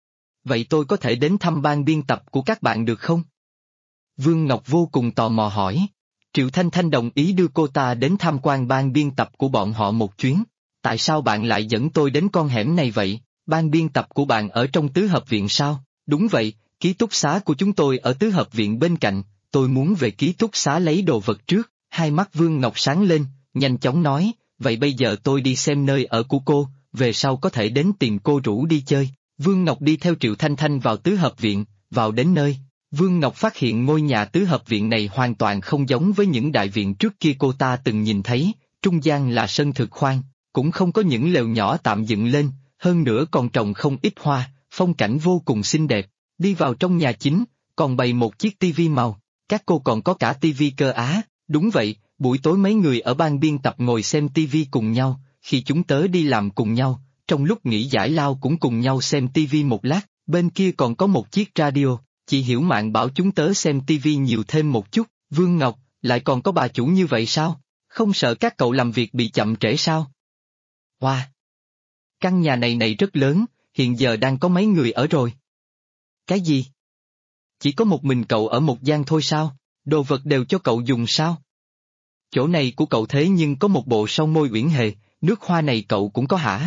Vậy tôi có thể đến thăm ban biên tập của các bạn được không? Vương Ngọc vô cùng tò mò hỏi. Triệu Thanh Thanh đồng ý đưa cô ta đến tham quan ban biên tập của bọn họ một chuyến. Tại sao bạn lại dẫn tôi đến con hẻm này vậy? Ban biên tập của bạn ở trong tứ hợp viện sao? Đúng vậy, ký túc xá của chúng tôi ở tứ hợp viện bên cạnh, tôi muốn về ký túc xá lấy đồ vật trước. Hai mắt Vương Ngọc sáng lên, nhanh chóng nói, vậy bây giờ tôi đi xem nơi ở của cô, về sau có thể đến tìm cô rủ đi chơi. Vương Ngọc đi theo Triệu Thanh Thanh vào tứ hợp viện, vào đến nơi. Vương Ngọc phát hiện ngôi nhà tứ hợp viện này hoàn toàn không giống với những đại viện trước kia cô ta từng nhìn thấy, trung gian là sân thực khoan, cũng không có những lều nhỏ tạm dựng lên, hơn nữa còn trồng không ít hoa, phong cảnh vô cùng xinh đẹp. Đi vào trong nhà chính, còn bày một chiếc tivi màu, các cô còn có cả tivi cơ Á, đúng vậy, buổi tối mấy người ở ban biên tập ngồi xem tivi cùng nhau, khi chúng tớ đi làm cùng nhau, trong lúc nghỉ giải lao cũng cùng nhau xem tivi một lát, bên kia còn có một chiếc radio, chị Hiểu Mạn bảo chúng tớ xem tivi nhiều thêm một chút, Vương Ngọc, lại còn có bà chủ như vậy sao? Không sợ các cậu làm việc bị chậm trễ sao? Wow! Căn nhà này rất lớn, hiện giờ đang có mấy người ở rồi. Cái gì? Chỉ có một mình cậu ở một gian thôi sao? Đồ vật đều cho cậu dùng sao? Chỗ này của cậu thế nhưng có một bộ son môi uyển hề, nước hoa này cậu cũng có hả?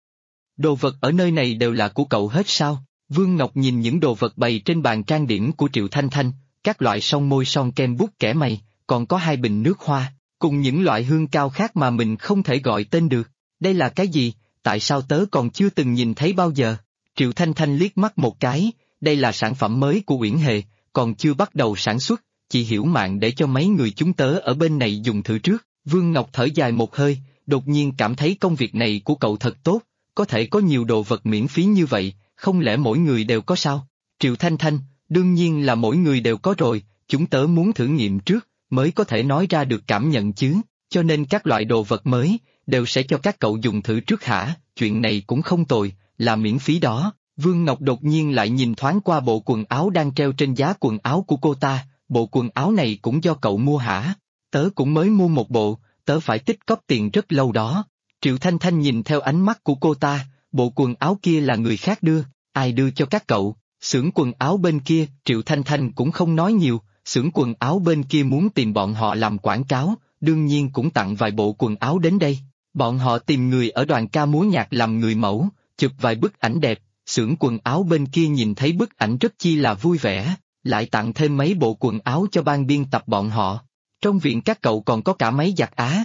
Đồ vật ở nơi này đều là của cậu hết sao? Vương Ngọc nhìn những đồ vật bày trên bàn trang điểm của Triệu Thanh Thanh, các loại son môi son kem bút kẻ mày, còn có 2 bình nước hoa, cùng những loại hương cao khác mà mình không thể gọi tên được. Đây là cái gì, tại sao tớ còn chưa từng nhìn thấy bao giờ? Triệu Thanh Thanh liếc mắt một cái, đây là sản phẩm mới của Uyển Hề, còn chưa bắt đầu sản xuất, chị Hiểu Mạn để cho mấy người chúng tớ ở bên này dùng thử trước. Vương Ngọc thở dài một hơi, đột nhiên cảm thấy công việc này của cậu thật tốt, có thể có nhiều đồ vật miễn phí như vậy, không lẽ mỗi người đều có sao? Triệu Thanh Thanh, đương nhiên là mỗi người đều có rồi, chúng tớ muốn thử nghiệm trước, mới có thể nói ra được cảm nhận chứ, cho nên các loại đồ vật mới, đều sẽ cho các cậu dùng thử trước hả? Chuyện này cũng không tồi, là miễn phí đó. Vương Ngọc đột nhiên lại nhìn thoáng qua bộ quần áo đang treo trên giá quần áo của cô ta, bộ quần áo này cũng do cậu mua hả? Tớ cũng mới mua một bộ, tớ phải tích cóp tiền rất lâu đó. Triệu Thanh Thanh nhìn theo ánh mắt của cô ta, bộ quần áo kia là người khác đưa, ai đưa cho các cậu? Xưởng quần áo bên kia, Triệu Thanh Thanh cũng không nói nhiều, xưởng quần áo bên kia muốn tìm bọn họ làm quảng cáo, đương nhiên cũng tặng vài bộ quần áo đến đây. Bọn họ tìm người ở đoàn ca múa nhạc làm người mẫu, chụp vài bức ảnh đẹp, xưởng quần áo bên kia nhìn thấy bức ảnh rất chi là vui vẻ, lại tặng thêm mấy bộ quần áo cho ban biên tập bọn họ. Trong viện các cậu còn có cả máy giặt á.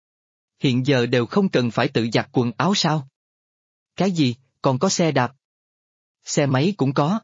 Hiện giờ đều không cần phải tự giặt quần áo sao? Cái gì, còn có xe đạp? Xe máy cũng có.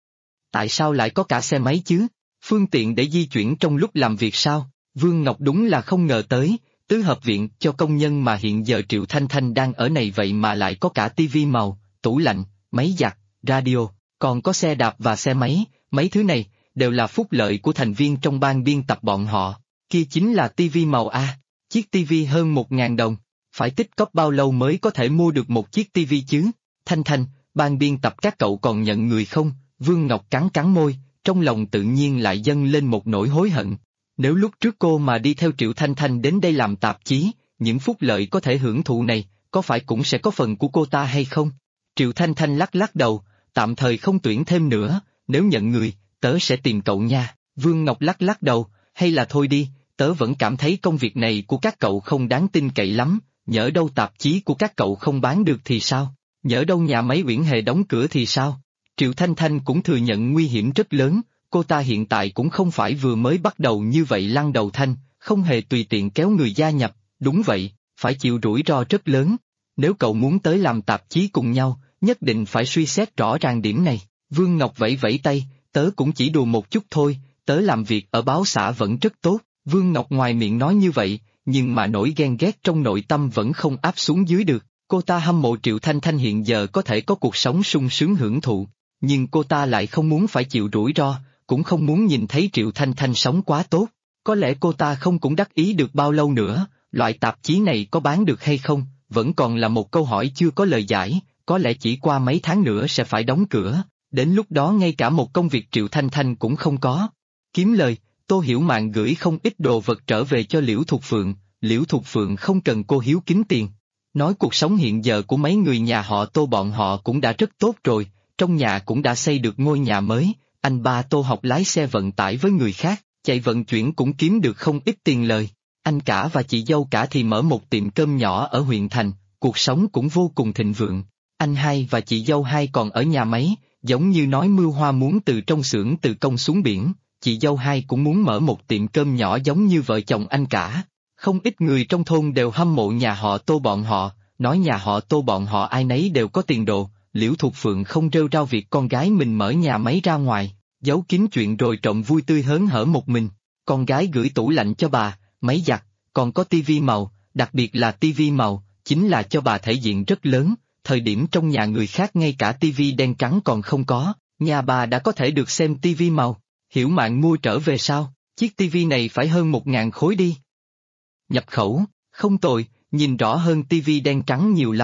Tại sao lại có cả xe máy chứ? Phương tiện để di chuyển trong lúc làm việc sao? Vương Ngọc đúng là không ngờ tới, tứ hợp viện cho công nhân mà hiện giờ Triệu Thanh Thanh đang ở này vậy mà lại có cả tivi màu, tủ lạnh, máy giặt, radio, còn có xe đạp và xe máy, mấy thứ này, đều là phúc lợi của thành viên trong ban biên tập bọn họ. Kia chính là tivi màu A, chiếc tivi hơn 1.000 đồng, phải tích cóp bao lâu mới có thể mua được một chiếc tivi chứ? Thanh Thanh, ban biên tập các cậu còn nhận người không? Vương Ngọc cắn cắn môi, trong lòng tự nhiên lại dâng lên một nỗi hối hận. Nếu lúc trước cô mà đi theo Triệu Thanh Thanh đến đây làm tạp chí, những phúc lợi có thể hưởng thụ này, có phải cũng sẽ có phần của cô ta hay không? Triệu Thanh Thanh lắc lắc đầu, tạm thời không tuyển thêm nữa, nếu nhận người, tớ sẽ tìm cậu nha. Vương Ngọc lắc lắc đầu, hay là thôi đi, tớ vẫn cảm thấy công việc này của các cậu không đáng tin cậy lắm, nhỡ đâu tạp chí của các cậu không bán được thì sao? Nhỡ đâu nhà máy Uyển Hề đóng cửa thì sao? Triệu Thanh Thanh cũng thừa nhận nguy hiểm rất lớn, cô ta hiện tại cũng không phải vừa mới bắt đầu như vậy lăn đầu thanh, không hề tùy tiện kéo người gia nhập, đúng vậy, phải chịu rủi ro rất lớn. Nếu cậu muốn tới làm tạp chí cùng nhau, nhất định phải suy xét rõ ràng điểm này. Vương Ngọc vẫy vẫy tay, tớ cũng chỉ đùa một chút thôi, tớ làm việc ở báo xã vẫn rất tốt. Vương Ngọc ngoài miệng nói như vậy, nhưng mà nỗi ghen ghét trong nội tâm vẫn không áp xuống dưới được. Cô ta hâm mộ Triệu Thanh Thanh hiện giờ có thể có cuộc sống sung sướng hưởng thụ, nhưng cô ta lại không muốn phải chịu rủi ro, cũng không muốn nhìn thấy Triệu Thanh Thanh sống quá tốt. Có lẽ cô ta không cũng đắc ý được bao lâu nữa, loại tạp chí này có bán được hay không, vẫn còn là một câu hỏi chưa có lời giải, có lẽ chỉ qua mấy tháng nữa sẽ phải đóng cửa, đến lúc đó ngay cả một công việc Triệu Thanh Thanh cũng không có. Kiếm lời, Tô Hiểu Mạn gửi không ít đồ vật trở về cho Liễu Thục Phượng, Liễu Thục Phượng không cần cô hiếu kính tiền. Nói cuộc sống hiện giờ của mấy người nhà họ Tô bọn họ cũng đã rất tốt rồi, trong nhà cũng đã xây được ngôi nhà mới, anh ba Tô học lái xe vận tải với người khác, chạy vận chuyển cũng kiếm được không ít tiền lời. Anh cả và chị dâu cả thì mở một tiệm cơm nhỏ ở huyện thành, cuộc sống cũng vô cùng thịnh vượng. Anh hai và chị dâu hai còn ở nhà máy, giống như nói mưu hoa muốn từ trong xưởng từ công xuống biển, chị dâu hai cũng muốn mở một tiệm cơm nhỏ giống như vợ chồng anh cả. Không ít người trong thôn đều hâm mộ nhà họ Tô bọn họ, nói nhà họ Tô bọn họ ai nấy đều có tiền đồ. Liễu Thục Phượng không rêu rao việc con gái mình mở nhà máy ra ngoài, giấu kín chuyện rồi trộm vui tươi hớn hở một mình. Con gái gửi tủ lạnh cho bà, máy giặt, còn có tivi màu, đặc biệt là tivi màu, chính là cho bà thể diện rất lớn. Thời điểm trong nhà người khác ngay cả tivi đen trắng còn không có, nhà bà đã có thể được xem tivi màu. Hiểu Mạn mua trở về sao? Chiếc tivi này phải hơn 1.000 khối đi. Nhập khẩu, không tồi, nhìn rõ hơn tivi đen trắng nhiều lắm.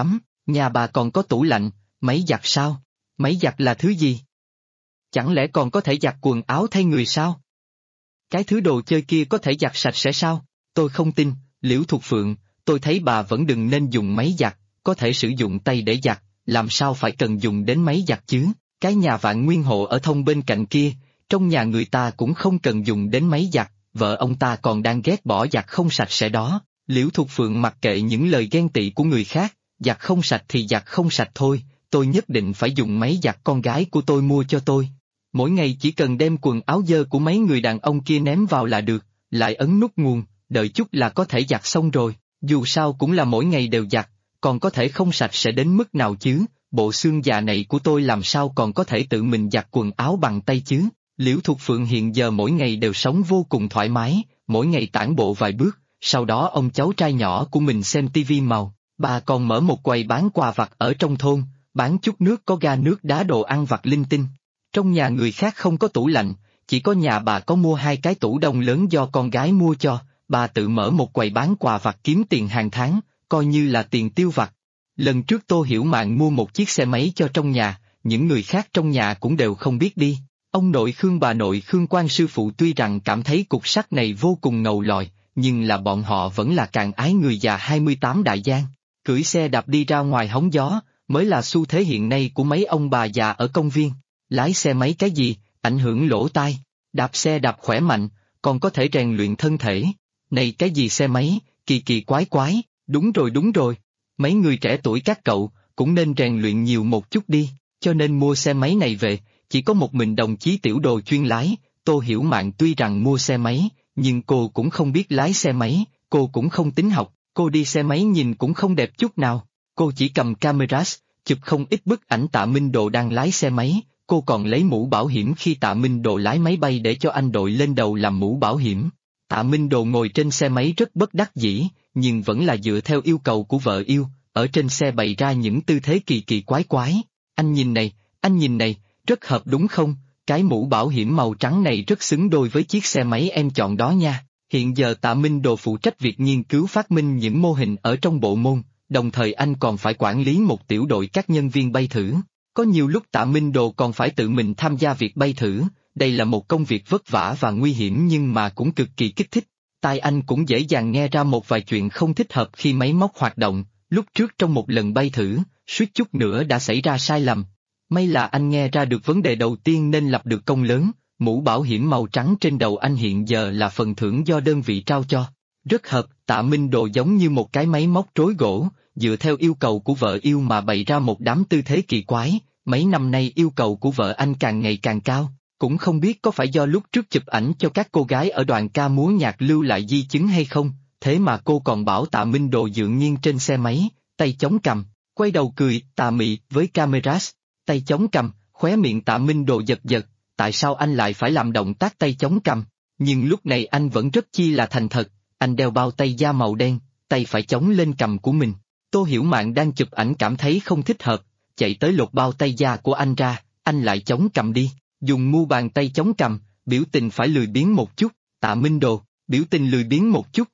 Nhà bà còn có tủ lạnh, máy giặt sao? Máy giặt là thứ gì? Chẳng lẽ còn có thể giặt quần áo thay người sao? Cái thứ đồ chơi kia có thể giặt sạch sẽ sao? Tôi không tin, Liễu Thục Phượng, tôi thấy bà vẫn đừng nên dùng máy giặt, có thể sử dụng tay để giặt, làm sao phải cần dùng đến máy giặt chứ? Cái nhà Vạn Nguyên Hộ ở thông bên cạnh kia, trong nhà người ta cũng không cần dùng đến máy giặt, vợ ông ta còn đang ghét bỏ giặt không sạch sẽ đó. Liễu Thục Phượng mặc kệ những lời ghen tị của người khác, giặt không sạch thì giặt không sạch thôi, tôi nhất định phải dùng máy giặt con gái của tôi mua cho tôi. Mỗi ngày chỉ cần đem quần áo dơ của mấy người đàn ông kia ném vào là được, lại ấn nút nguồn, đợi chút là có thể giặt xong rồi, dù sao cũng là mỗi ngày đều giặt, còn có thể không sạch sẽ đến mức nào chứ, bộ xương già này của tôi làm sao còn có thể tự mình giặt quần áo bằng tay chứ. Liễu Thục Phượng hiện giờ mỗi ngày đều sống vô cùng thoải mái, mỗi ngày tản bộ vài bước, sau đó ông cháu trai nhỏ của mình xem tivi màu, bà còn mở một quầy bán quà vặt ở trong thôn, bán chút nước có ga nước đá đồ ăn vặt linh tinh. Trong nhà người khác không có tủ lạnh, chỉ có nhà bà có mua 2 cái tủ đông lớn do con gái mua cho, bà tự mở một quầy bán quà vặt kiếm tiền hàng tháng, coi như là tiền tiêu vặt. Lần trước Tô Hiểu Mạn mua một chiếc xe máy cho trong nhà, những người khác trong nhà cũng đều không biết đi. Ông nội Khương bà nội Khương Quan sư phụ tuy rằng cảm thấy cục sắt này vô cùng ngầu lòi, nhưng là bọn họ vẫn là càng ái người già 28 đại giang. Cưỡi xe đạp đi ra ngoài hóng gió, mới là xu thế hiện nay của mấy ông bà già ở công viên. Lái xe máy cái gì, ảnh hưởng lỗ tai, đạp xe đạp khỏe mạnh, còn có thể rèn luyện thân thể. Này cái gì xe máy, kỳ kỳ quái quái, đúng rồi, mấy người trẻ tuổi các cậu, cũng nên rèn luyện nhiều một chút đi, cho nên mua xe máy này về, chỉ có một mình đồng chí Tiểu Đồ chuyên lái. Tô Hiểu Mạn tuy rằng mua xe máy, nhưng cô cũng không biết lái xe máy, cô cũng không tính học, cô đi xe máy nhìn cũng không đẹp chút nào, cô chỉ cầm camera, chụp không ít bức ảnh Tạ Minh Đồ đang lái xe máy, cô còn lấy mũ bảo hiểm khi Tạ Minh Đồ lái máy bay để cho anh đội lên đầu làm mũ bảo hiểm. Tạ Minh Đồ ngồi trên xe máy rất bất đắc dĩ, nhưng vẫn là dựa theo yêu cầu của vợ yêu, ở trên xe bày ra những tư thế kỳ kỳ quái quái. Anh nhìn này, rất hợp đúng không? Cái mũ bảo hiểm màu trắng này rất xứng đôi với chiếc xe máy em chọn đó nha. Hiện giờ Tạ Minh Đồ phụ trách việc nghiên cứu phát minh những mô hình ở trong bộ môn, đồng thời anh còn phải quản lý một tiểu đội các nhân viên bay thử. Có nhiều lúc Tạ Minh Đồ còn phải tự mình tham gia việc bay thử, đây là một công việc vất vả và nguy hiểm nhưng mà cũng cực kỳ kích thích. Tai anh cũng dễ dàng nghe ra một vài chuyện không thích hợp khi máy móc hoạt động, lúc trước trong một lần bay thử, suýt chút nữa đã xảy ra sai lầm. May là anh nghe ra được vấn đề đầu tiên nên lập được công lớn, mũ bảo hiểm màu trắng trên đầu anh hiện giờ là phần thưởng do đơn vị trao cho. Rất hợp, Tạ Minh Đồ giống như một cái máy móc trối gỗ, dựa theo yêu cầu của vợ yêu mà bày ra một đám tư thế kỳ quái, mấy năm nay yêu cầu của vợ anh càng ngày càng cao, cũng không biết có phải do lúc trước chụp ảnh cho các cô gái ở đoàn ca múa nhạc lưu lại di chứng hay không, thế mà cô còn bảo Tạ Minh Đồ dựa nghiêng trên xe máy, tay chống cằm, quay đầu cười tà mị với camera, tay chống cằm, khóe miệng Tạ Minh Đồ giật giật, tại sao anh lại phải làm động tác tay chống cằm, nhưng lúc này anh vẫn rất chi là thành thật, anh đeo bao tay da màu đen, tay phải chống lên cằm của mình. Tô Hiểu Mạn đang chụp ảnh cảm thấy không thích hợp, chạy tới lột bao tay da của anh ra, anh lại chống cằm đi, dùng mu bàn tay chống cằm, biểu tình phải lười biếng một chút. Tạ Minh Đồ, biểu tình lười biếng một chút.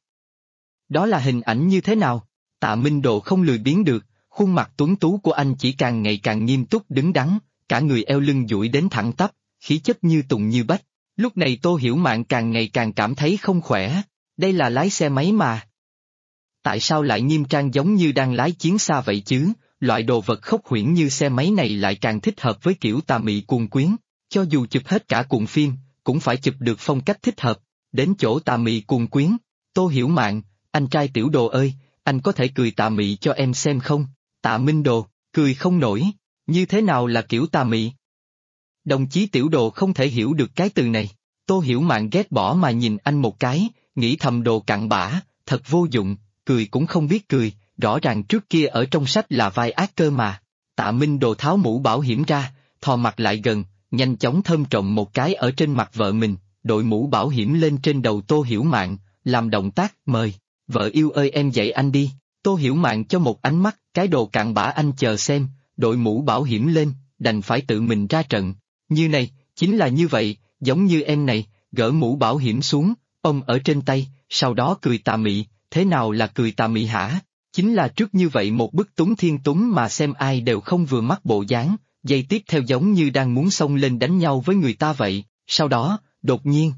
Đó là hình ảnh như thế nào? Tạ Minh Đồ không lười biếng được, khuôn mặt tuấn tú của anh chỉ càng ngày càng nghiêm túc đứng đắn, cả người eo lưng duỗi đến thẳng tắp, khí chất như tùng như bách. Lúc này Tô Hiểu Mạn càng ngày càng cảm thấy không khỏe, đây là lái xe máy mà. Tại sao lại nghiêm trang giống như đang lái chiến xa vậy chứ, loại đồ vật khốc huyễn như xe máy này lại càng thích hợp với kiểu tà mị cuồng quyến, cho dù chụp hết cả cuộn phim, cũng phải chụp được phong cách thích hợp, đến chỗ tà mị cuồng quyến. Tô Hiểu Mạn, anh trai Tiểu Đồ ơi, anh có thể cười tà mị cho em xem không? Tạ Minh Đồ, cười không nổi, như thế nào là kiểu tà mị? Đồng chí Tiểu Đồ không thể hiểu được cái từ này. Tô Hiểu Mạn ghét bỏ mà nhìn anh một cái, nghĩ thầm đồ cặn bã, thật vô dụng, cười cũng không biết cười, rõ ràng trước kia ở trong sách là vai ác cơ mà. Tạ Minh Đồ tháo mũ bảo hiểm ra, thò mặt lại gần, nhanh chóng thơm trộm một cái ở trên mặt vợ mình, đội mũ bảo hiểm lên trên đầu Tô Hiểu Mạn, làm động tác mời, vợ yêu ơi em dạy anh đi. Tô Hiểu Mạn cho một ánh mắt, cái đồ cặn bã anh chờ xem, đội mũ bảo hiểm lên, đành phải tự mình ra trận. Như này, chính là như vậy, giống như em này, gỡ mũ bảo hiểm xuống, ôm ở trên tay, sau đó cười tà mị, thế nào là cười tà mị hả? Chính là trước như vậy một bức túng thiên túng mà xem ai đều không vừa mắt bộ dáng, giây tiếp theo giống như đang muốn xông lên đánh nhau với người ta vậy, sau đó, đột nhiên.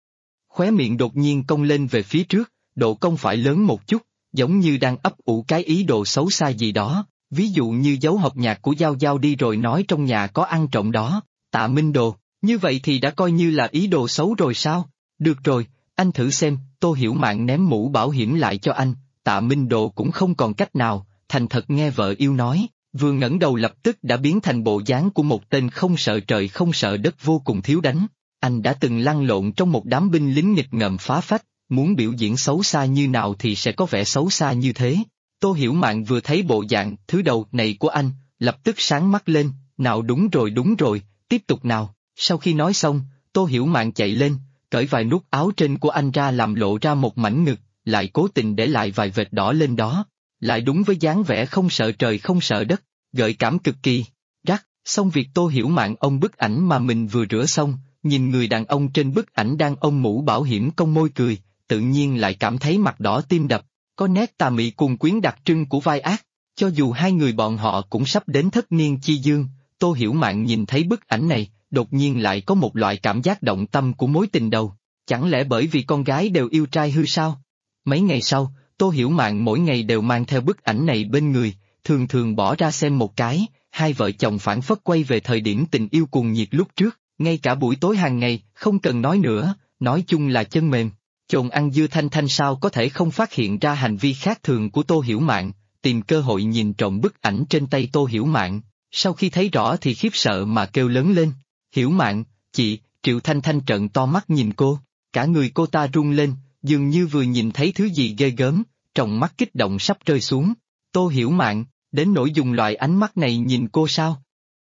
Khóe miệng đột nhiên cong lên về phía trước, độ cong phải lớn một chút, giống như đang ấp ủ cái ý đồ xấu xa gì đó, ví dụ như giấu hộp nhạc của Giao Giao đi rồi nói trong nhà có ăn trộm đó, Tạ Minh Đồ, như vậy thì đã coi như là ý đồ xấu rồi sao? Được rồi, anh thử xem, Tô Hiểu Mạn ném mũ bảo hiểm lại cho anh, Tạ Minh Đồ cũng không còn cách nào, thành thật nghe vợ yêu nói, vừa ngẩng đầu lập tức đã biến thành bộ dáng của một tên không sợ trời không sợ đất vô cùng thiếu đánh. Anh đã từng lăn lộn trong một đám binh lính nghịch ngợm phá phách, muốn biểu diễn xấu xa như nào thì sẽ có vẻ xấu xa như thế. Tô Hiểu Mạn vừa thấy bộ dạng thứ đầu này của anh, lập tức sáng mắt lên, nào đúng rồi, tiếp tục nào. Sau khi nói xong, Tô Hiểu Mạn chạy lên, cởi vài nút áo trên của anh ra làm lộ ra một mảnh ngực, lại cố tình để lại vài vệt đỏ lên đó. Lại đúng với dáng vẻ không sợ trời không sợ đất, gợi cảm cực kỳ. Rắc, xong việc Tô Hiểu Mạn ôm bức ảnh mà mình vừa rửa xong, nhìn người đàn ông trên bức ảnh đang ôm mũ bảo hiểm cong môi cười, tự nhiên lại cảm thấy mặt đỏ tim đập, có nét tà mị cuồng quyến đặc trưng của vai ác. Cho dù hai người bọn họ cũng sắp đến thất niên chi dương, Tô Hiểu Mạn nhìn thấy bức ảnh này, đột nhiên lại có một loại cảm giác động tâm của mối tình đầu. Chẳng lẽ bởi vì con gái đều yêu trai hư sao? Mấy ngày sau, Tô Hiểu Mạn mỗi ngày đều mang theo bức ảnh này bên người, thường thường bỏ ra xem một cái, hai vợ chồng phảng phất quay về thời điểm tình yêu cuồng nhiệt lúc trước, ngay cả buổi tối hàng ngày, không cần nói nữa, nói chung là chân mềm. Chồn ăn dưa Thanh Thanh sao có thể không phát hiện ra hành vi khác thường của Tô Hiểu Mạn, tìm cơ hội nhìn trộm bức ảnh trên tay Tô Hiểu Mạn, sau khi thấy rõ thì khiếp sợ mà kêu lớn lên. Hiểu Mạn, chị, Triệu Thanh Thanh trợn to mắt nhìn cô, cả người cô ta run lên, dường như vừa nhìn thấy thứ gì ghê gớm, trong mắt kích động sắp rơi xuống. Tô Hiểu Mạn, đến nỗi dùng loại ánh mắt này nhìn cô sao?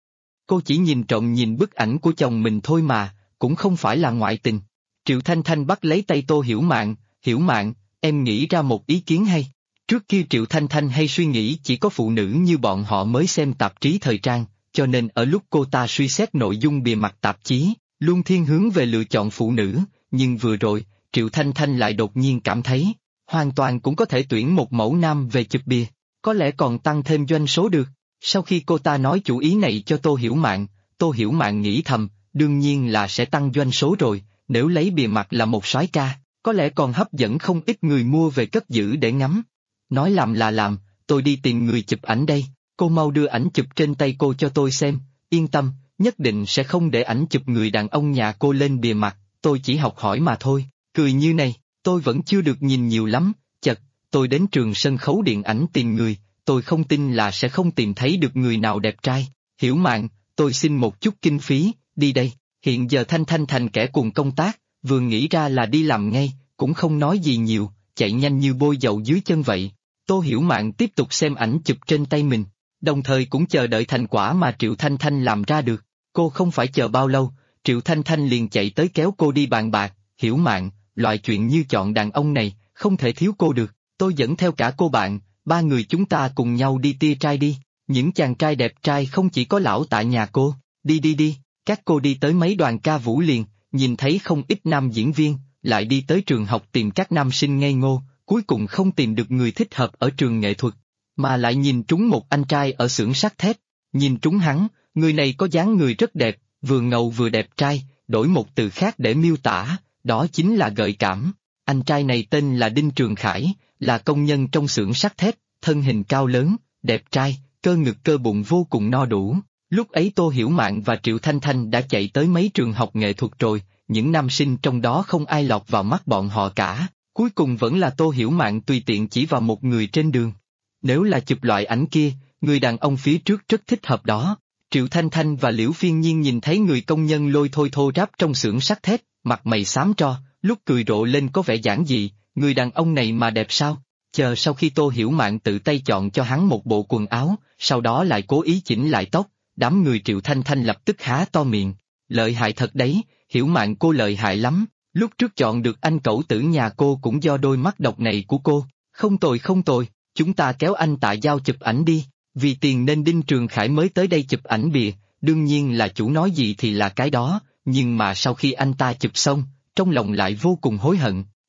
Cô chỉ nhìn trộm nhìn bức ảnh của chồng mình thôi mà, cũng không phải là ngoại tình. Triệu Thanh Thanh bắt lấy tay Tô Hiểu Mạn, em nghĩ ra một ý kiến hay. Trước kia Triệu Thanh Thanh hay suy nghĩ chỉ có phụ nữ như bọn họ mới xem tạp chí thời trang, cho nên ở lúc cô ta suy xét nội dung bìa mặt tạp chí, luôn thiên hướng về lựa chọn phụ nữ, nhưng vừa rồi, Triệu Thanh Thanh lại đột nhiên cảm thấy, hoàn toàn cũng có thể tuyển một mẫu nam về chụp bìa, có lẽ còn tăng thêm doanh số được. Sau khi cô ta nói chủ ý này cho Tô Hiểu Mạn nghĩ thầm, đương nhiên là sẽ tăng doanh số rồi, nếu lấy bìa mặt là một soái ca, có lẽ còn hấp dẫn không ít người mua về cất giữ để ngắm. Nói làm là làm, tôi đi tìm người chụp ảnh đây, cô mau đưa ảnh chụp trên tay cô cho tôi xem, yên tâm, nhất định sẽ không để ảnh chụp người đàn ông nhà cô lên bìa mặt, tôi chỉ học hỏi mà thôi. Cười như này, tôi vẫn chưa được nhìn nhiều lắm, chật, tôi đến trường sân khấu điện ảnh tìm người, tôi không tin là sẽ không tìm thấy được người nào đẹp trai. Hiểu Mạn, tôi xin một chút kinh phí, đi đây, hiện giờ Thanh Thanh thành kẻ cùng công tác, vừa nghĩ ra là đi làm ngay, cũng không nói gì nhiều, chạy nhanh như bôi dầu dưới chân vậy. Tô Hiểu Mạn tiếp tục xem ảnh chụp trên tay mình, đồng thời cũng chờ đợi thành quả mà Triệu Thanh Thanh làm ra được. Cô không phải chờ bao lâu, Triệu Thanh Thanh liền chạy tới kéo cô đi bàn bạc. Hiểu Mạn, loại chuyện như chọn đàn ông này, không thể thiếu cô được, tôi dẫn theo cả cô bạn, ba người chúng ta cùng nhau đi tia trai đi, những chàng trai đẹp trai không chỉ có lão tại nhà cô, đi, các cô đi tới mấy đoàn ca vũ liền, nhìn thấy không ít nam diễn viên, lại đi tới trường học tìm các nam sinh ngây ngô, cuối cùng không tìm được người thích hợp ở trường nghệ thuật, mà lại nhìn trúng một anh trai ở xưởng sắt thép, nhìn trúng hắn, người này có dáng người rất đẹp, vừa ngầu vừa đẹp trai, đổi một từ khác để miêu tả, đó chính là gợi cảm. Anh trai này tên là Đinh Trường Khải, là công nhân trong xưởng sắt thép, thân hình cao lớn, đẹp trai, cơ ngực cơ bụng vô cùng no đủ. Lúc ấy Tô Hiểu Mạn và Triệu Thanh Thanh đã chạy tới mấy trường học nghệ thuật rồi, những nam sinh trong đó không ai lọt vào mắt bọn họ cả, cuối cùng vẫn là Tô Hiểu Mạn tùy tiện chỉ vào một người trên đường. Nếu là chụp loại ảnh kia, người đàn ông phía trước rất thích hợp đó. Triệu Thanh Thanh và Liễu Phiên Nhiên nhìn thấy người công nhân lôi thôi thô ráp trong xưởng sắt thép, mặt mày xám tro, lúc cười rộ lên có vẻ giản dị, người đàn ông này mà đẹp sao? Chờ sau khi Tô Hiểu Mạn tự tay chọn cho hắn một bộ quần áo, sau đó lại cố ý chỉnh lại tóc, đám người Triệu Thanh Thanh lập tức há to miệng. Lợi hại thật đấy, Hiểu Mạn cô lợi hại lắm, lúc trước chọn được anh cẩu tử nhà cô cũng do đôi mắt độc này của cô, không tồi, chúng ta kéo anh Tạ Giao chụp ảnh đi, vì tiền nên Đinh Trường Khải mới tới đây chụp ảnh bìa, đương nhiên là chủ nói gì thì là cái đó, nhưng mà sau khi anh ta chụp xong, trong lòng lại vô cùng hối hận.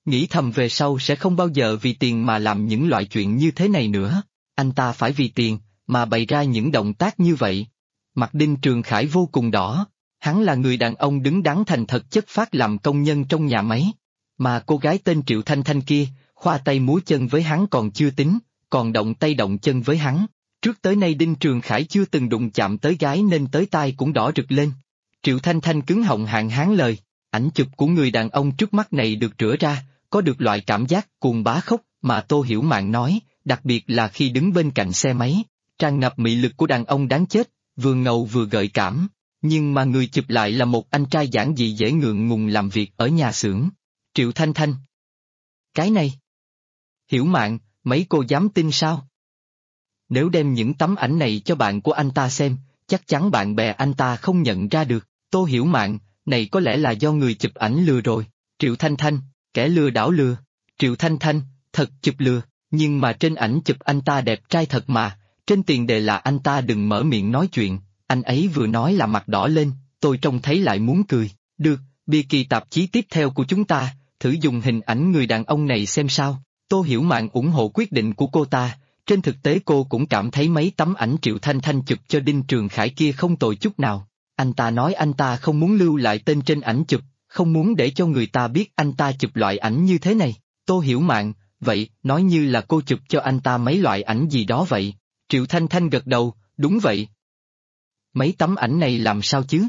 nghĩ thầm về sau sẽ không bao giờ vì tiền mà làm những loại chuyện như thế này nữa. Anh ta phải vì tiền, mà bày ra những động tác như vậy. Mặt Đinh Trường Khải vô cùng đỏ, hắn là người đàn ông đứng đắn thành thật chất phác làm công nhân trong nhà máy. Mà cô gái tên Triệu Thanh Thanh kia, khoa tay múa chân với hắn còn chưa tính, còn động tay động chân với hắn. Trước tới nay Đinh Trường Khải chưa từng đụng chạm tới gái nên tới tai cũng đỏ rực lên. Triệu Thanh Thanh cứng họng hạn hán lời, ảnh chụp của người đàn ông trước mắt này được rửa ra, có được loại cảm giác cuồng bá khốc mà Tô Hiểu Mạn nói, đặc biệt là khi đứng bên cạnh xe máy, tràn ngập mị lực của đàn ông đáng chết, vừa ngầu vừa gợi cảm, nhưng mà người chụp lại là một anh trai giản dị dễ ngượng ngùng làm việc ở nhà xưởng. Triệu Thanh Thanh. Cái này. Hiểu Mạn, mấy cô dám tin sao? Nếu đem những tấm ảnh này cho bạn của anh ta xem, chắc chắn bạn bè anh ta không nhận ra được. Tô Hiểu Mạn, này có lẽ là do người chụp ảnh lừa rồi. Triệu Thanh Thanh, kẻ lừa đảo lừa. Triệu Thanh Thanh, thật chụp lừa, nhưng mà trên ảnh chụp anh ta đẹp trai thật mà, trên tiền đề là anh ta đừng mở miệng nói chuyện, anh ấy vừa nói là mặt đỏ lên, tôi trông thấy lại muốn cười. Được, bìa kỳ tạp chí tiếp theo của chúng ta, thử dùng hình ảnh người đàn ông này xem sao. Tô Hiểu Mạn ủng hộ quyết định của cô ta, trên thực tế cô cũng cảm thấy mấy tấm ảnh Triệu Thanh Thanh chụp cho Đinh Trường Khải kia không tồi chút nào. Anh ta nói anh ta không muốn lưu lại tên trên ảnh chụp, không muốn để cho người ta biết anh ta chụp loại ảnh như thế này. Tô Hiểu Mạn, vậy, nói như là cô chụp cho anh ta mấy loại ảnh gì đó vậy. Triệu Thanh Thanh gật đầu, đúng vậy. Mấy tấm ảnh này làm sao chứ?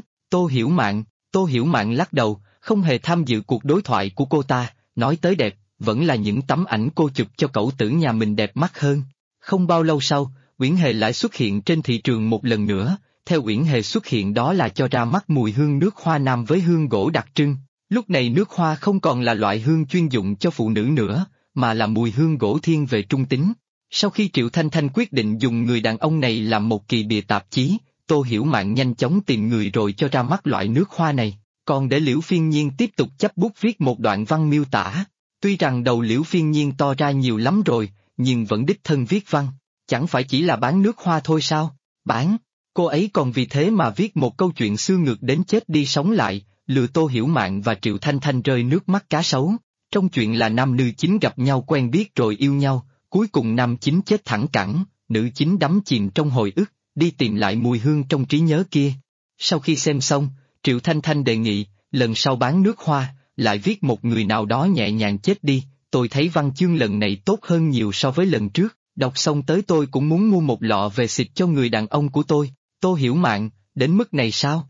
Tô Hiểu Mạn lắc đầu, không hề tham dự cuộc đối thoại của cô ta, nói tới đẹp, vẫn là những tấm ảnh cô chụp cho cậu tử nhà mình đẹp mắt hơn. Không bao lâu sau, Uyển Hề lại xuất hiện trên thị trường một lần nữa, theo Uyển Hề xuất hiện đó là cho ra mắt mùi hương nước hoa nam với hương gỗ đặc trưng. Lúc này nước hoa không còn là loại hương chuyên dụng cho phụ nữ nữa, mà là mùi hương gỗ thiên về trung tính. Sau khi Triệu Thanh Thanh quyết định dùng người đàn ông này làm một kỳ bìa tạp chí, Tô Hiểu Mạn nhanh chóng tìm người rồi cho ra mắt loại nước hoa này, còn để Liễu Phiên Nhiên tiếp tục chấp bút viết một đoạn văn miêu tả. Tuy rằng đầu Liễu Phiên Nhiên to ra nhiều lắm rồi, nhưng vẫn đích thân viết văn, chẳng phải chỉ là bán nước hoa thôi sao? Bán, cô ấy còn vì thế mà viết một câu chuyện xưa ngược đến chết đi sống lại, lừa Tô Hiểu Mạn và Triệu Thanh Thanh rơi nước mắt cá sấu. Trong chuyện là nam nữ chính gặp nhau quen biết rồi yêu nhau, cuối cùng nam chính chết thẳng cẳng, nữ chính đắm chìm trong hồi ức, đi tìm lại mùi hương trong trí nhớ kia. Sau khi xem xong, Triệu Thanh Thanh đề nghị, lần sau bán nước hoa, lại viết một người nào đó nhẹ nhàng chết đi. Tôi thấy văn chương lần này tốt hơn nhiều so với lần trước, đọc xong tới tôi cũng muốn mua một lọ về xịt cho người đàn ông của tôi. Tô Hiểu Mạn, đến mức này sao?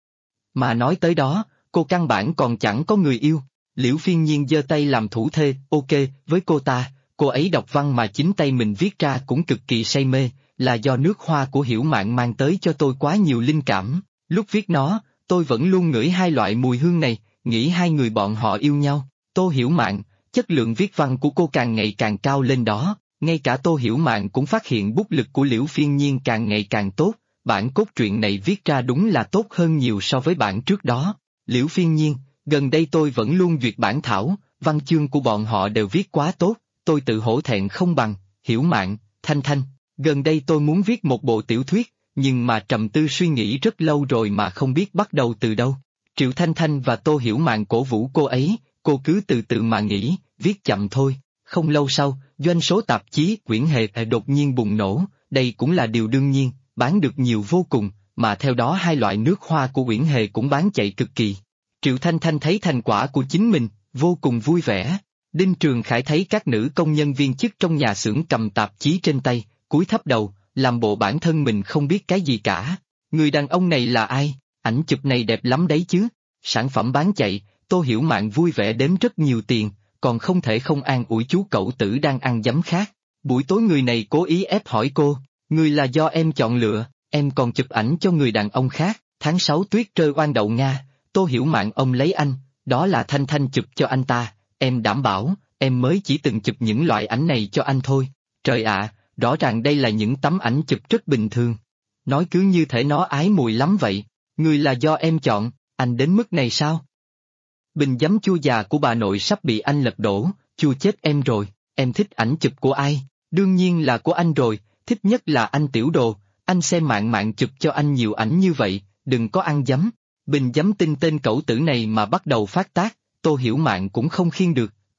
Mà nói tới đó, cô căn bản còn chẳng có người yêu. Liễu Phiên Nhiên giơ tay làm thủ thê, ok, với cô ta, cô ấy đọc văn mà chính tay mình viết ra cũng cực kỳ say mê, là do nước hoa của Hiểu Mạn mang tới cho tôi quá nhiều linh cảm. Lúc viết nó, tôi vẫn luôn ngửi hai loại mùi hương này, nghĩ hai người bọn họ yêu nhau. Tô Hiểu Mạn, chất lượng viết văn của cô càng ngày càng cao lên đó, ngay cả Tô Hiểu Mạn cũng phát hiện bút lực của Liễu Phiên Nhiên càng ngày càng tốt, bản cốt truyện này viết ra đúng là tốt hơn nhiều so với bản trước đó. Liễu Phiên Nhiên, gần đây tôi vẫn luôn duyệt bản thảo, văn chương của bọn họ đều viết quá tốt, tôi tự hổ thẹn không bằng. Hiểu Mạn, Thanh Thanh, gần đây tôi muốn viết một bộ tiểu thuyết, nhưng mà trầm tư suy nghĩ rất lâu rồi mà không biết bắt đầu từ đâu. Triệu Thanh Thanh và Tô Hiểu Mạn cổ vũ cô ấy, cô cứ từ từ mà nghĩ, viết chậm thôi. Không lâu sau, doanh số tạp chí Uyển Hề đột nhiên bùng nổ, đây cũng là điều đương nhiên, bán được nhiều vô cùng, mà theo đó hai loại nước hoa của Uyển Hề cũng bán chạy cực kỳ. Triệu Thanh Thanh thấy thành quả của chính mình, vô cùng vui vẻ. Đinh Trường Khải thấy các nữ công nhân viên chức trong nhà xưởng cầm tạp chí trên tay, cúi thấp đầu, làm bộ bản thân mình không biết cái gì cả. Người đàn ông này là ai? Ảnh chụp này đẹp lắm đấy chứ. Sản phẩm bán chạy, Tô Hiểu Mạn vui vẻ đếm rất nhiều tiền, còn không thể không an ủi chú cậu tử đang ăn giấm khác. Buổi tối người này cố ý ép hỏi cô, người là do em chọn lựa, em còn chụp ảnh cho người đàn ông khác. Tháng 6 tuyết rơi oan đậu Nga, Tô Hiểu Mạn ông lấy anh, đó là Thanh Thanh chụp cho anh ta, em đảm bảo, em mới chỉ từng chụp những loại ảnh này cho anh thôi. Trời ạ, rõ ràng đây là những tấm ảnh chụp rất bình thường. Nói cứ như thể nó ái mùi lắm vậy, người là do em chọn, anh đến mức này sao? Bình giấm chua già của bà nội sắp bị anh lật đổ, chua chết em rồi, em thích ảnh chụp của ai? Đương nhiên là của anh rồi, thích nhất là anh Tiểu Đồ, anh xem Mạn Mạn chụp cho anh nhiều ảnh như vậy, đừng có ăn giấm. Bình giấm tin tên cẩu tử này mà bắt đầu phát tác, Tô Hiểu Mạn cũng không khiêng được,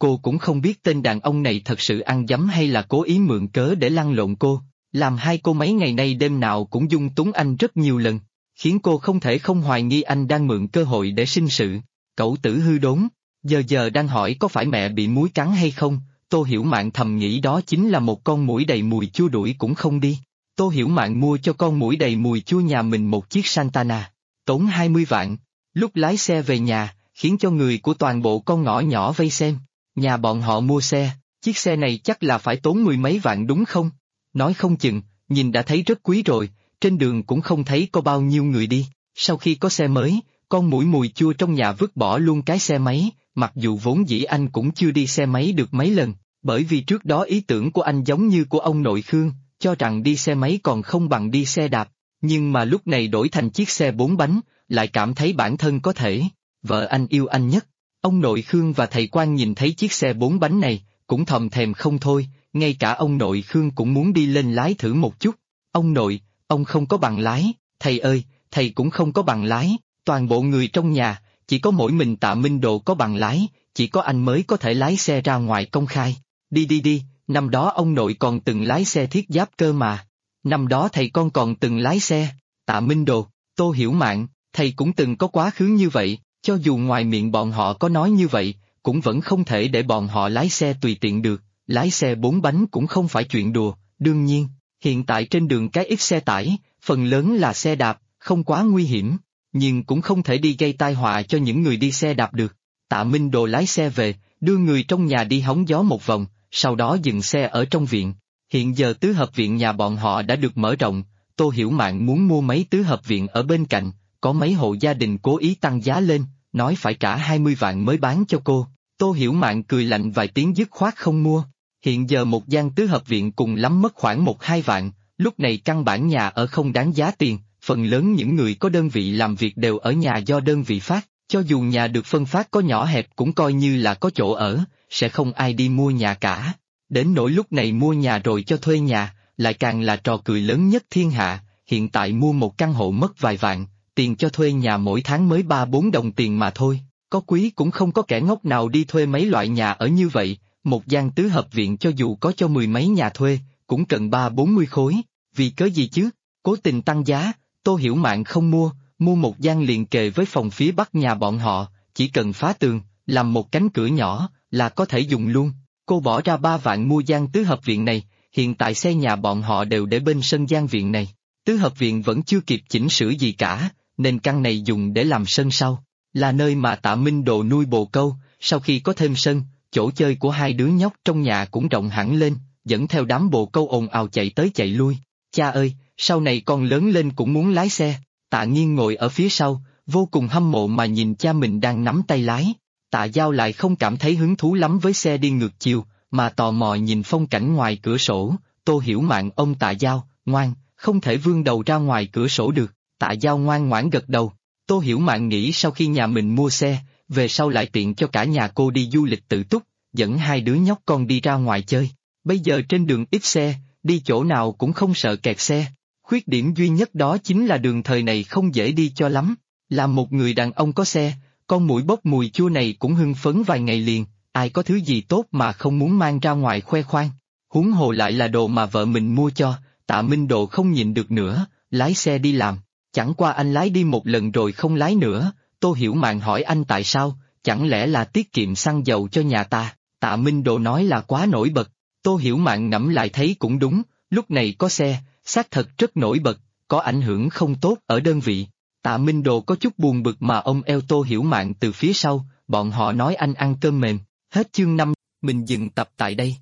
Cô cũng không biết tên đàn ông này thật sự ăn dấm hay là cố ý mượn cớ để lăn lộn cô, làm hai cô mấy ngày nay đêm nào cũng dung túng anh rất nhiều lần, khiến cô không thể không hoài nghi anh đang mượn cơ hội để sinh sự. Cẩu tử hư đốn, giờ đang hỏi có phải mẹ bị muỗi cắn hay không, Tô Hiểu Mạn thầm nghĩ đó chính là một con muỗi đầy mùi chua đuổi cũng không đi. Tô Hiểu Mạn mua cho con muỗi đầy mùi chua nhà mình một chiếc Santana, tốn 20 vạn. Lúc lái xe về nhà, khiến cho người của toàn bộ con ngõ nhỏ vây xem. Nhà bọn họ mua xe, chiếc xe này chắc là phải tốn mười mấy vạn đúng không? Nói không chừng, nhìn đã thấy rất quý rồi, trên đường cũng không thấy có bao nhiêu người đi. Sau khi có xe mới, con muỗi mùi chua trong nhà vứt bỏ luôn cái xe máy, mặc dù vốn dĩ anh cũng chưa đi xe máy được mấy lần, bởi vì trước đó ý tưởng của anh giống như của ông nội Khương, cho rằng đi xe máy còn không bằng đi xe đạp, nhưng mà lúc này đổi thành chiếc xe 4 bánh, lại cảm thấy bản thân có thể. Vợ anh yêu anh nhất. Ông nội Khương và thầy Quang nhìn thấy chiếc xe 4 bánh này, cũng thầm thèm không thôi, ngay cả ông nội Khương cũng muốn đi lên lái thử một chút. Ông nội, ông không có bằng lái, thầy ơi, thầy cũng không có bằng lái, toàn bộ người trong nhà, chỉ có mỗi mình Tạ Minh Độ có bằng lái, chỉ có anh mới có thể lái xe ra ngoài công khai. Đi, năm đó ông nội còn từng lái xe thiết giáp cơ mà. Năm đó thầy con còn từng lái xe, Tạ Minh Độ, Tô Hiểu Mạn, thầy cũng từng có quá khứ như vậy. Cho dù ngoài miệng bọn họ có nói như vậy, cũng vẫn không thể để bọn họ lái xe tùy tiện được, lái xe 4 bánh cũng không phải chuyện đùa, đương nhiên, hiện tại trên đường cái ít xe tải, phần lớn là xe đạp, không quá nguy hiểm, nhưng cũng không thể đi gây tai họa cho những người đi xe đạp được. Tạ Minh Đồ lái xe về, đưa người trong nhà đi hóng gió một vòng, sau đó dừng xe ở trong viện. Hiện giờ tứ hợp viện nhà bọn họ đã được mở rộng, Tô Hiểu Mạn muốn mua mấy tứ hợp viện ở bên cạnh. Có mấy hộ gia đình cố ý tăng giá lên, nói phải trả 20 vạn mới bán cho cô. Tô Hiểu Mạn cười lạnh vài tiếng dứt khoát không mua. Hiện giờ một gian tứ hợp viện cùng lắm mất khoảng 1-2 vạn, lúc này căn bản nhà ở không đáng giá tiền, phần lớn những người có đơn vị làm việc đều ở nhà do đơn vị phát, cho dù nhà được phân phát có nhỏ hẹp cũng coi như là có chỗ ở, sẽ không ai đi mua nhà cả. Đến nỗi lúc này mua nhà rồi cho thuê nhà, lại càng là trò cười lớn nhất thiên hạ, hiện tại mua một căn hộ mất vài vạn. Tiền cho thuê nhà mỗi tháng mới 3-4 đồng tiền mà thôi, có quý cũng không có kẻ ngốc nào đi thuê mấy loại nhà ở như vậy, một gian tứ hợp viện cho dù có cho mười mấy nhà thuê, cũng cần 30-40 khối, vì cớ gì chứ, cố tình tăng giá, Tô Hiểu Mạn không mua một gian liền kề với phòng phía bắc nhà bọn họ, chỉ cần phá tường, làm một cánh cửa nhỏ, là có thể dùng luôn, cô bỏ ra 3 vạn mua gian tứ hợp viện này, hiện tại xe nhà bọn họ đều để bên sân gian viện này, tứ hợp viện vẫn chưa kịp chỉnh sửa gì cả. Nên căn này dùng để làm sân sau, là nơi mà Tạ Minh Đồ nuôi bồ câu, sau khi có thêm sân, chỗ chơi của hai đứa nhóc trong nhà cũng rộng hẳn lên, dẫn theo đám bồ câu ồn ào chạy tới chạy lui. Cha ơi, sau này con lớn lên cũng muốn lái xe. Tạ Nghiên ngồi ở phía sau, vô cùng hâm mộ mà nhìn cha mình đang nắm tay lái. Tạ Giao lại không cảm thấy hứng thú lắm với xe đi ngược chiều, mà tò mò nhìn phong cảnh ngoài cửa sổ. Tô Hiểu Mạn ôm Tạ Giao, ngoan, không thể vươn đầu ra ngoài cửa sổ được. Tạ Giao ngoan ngoãn gật đầu. Tô Hiểu Mạn nghĩ sau khi nhà mình mua xe, về sau lại tiện cho cả nhà cô đi du lịch tự túc, dẫn hai đứa nhóc con đi ra ngoài chơi. Bây giờ trên đường ít xe, đi chỗ nào cũng không sợ kẹt xe. Khuyết điểm duy nhất đó chính là đường thời này không dễ đi cho lắm. Làm một người đàn ông có xe, con muỗi bốc mùi chua này cũng hưng phấn vài ngày liền, ai có thứ gì tốt mà không muốn mang ra ngoài khoe khoang. Huống hồ lại là đồ mà vợ mình mua cho, Tạ Minh Độ không nhịn được nữa, lái xe đi làm. Chẳng qua anh lái đi một lần rồi không lái nữa, Tô Hiểu Mạn hỏi anh tại sao, chẳng lẽ là tiết kiệm xăng dầu cho nhà ta, Tạ Minh Độ nói là quá nổi bật, Tô Hiểu Mạn ngẫm lại thấy cũng đúng, lúc này có xe, xác thật rất nổi bật, có ảnh hưởng không tốt ở đơn vị. Tạ Minh Độ có chút buồn bực mà ôm eo Tô Hiểu Mạn từ phía sau, bọn họ nói anh ăn cơm mềm, hết chương 5, mình dừng tập tại đây.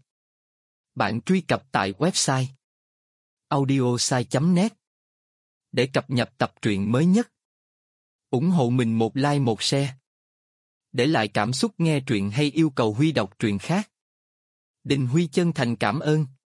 Bạn truy cập tại website audiosai.net để cập nhật tập truyện mới nhất. Ủng hộ mình một like một share. Để lại cảm xúc nghe truyện hay yêu cầu Huy đọc truyện khác. Đình Huy chân thành cảm ơn.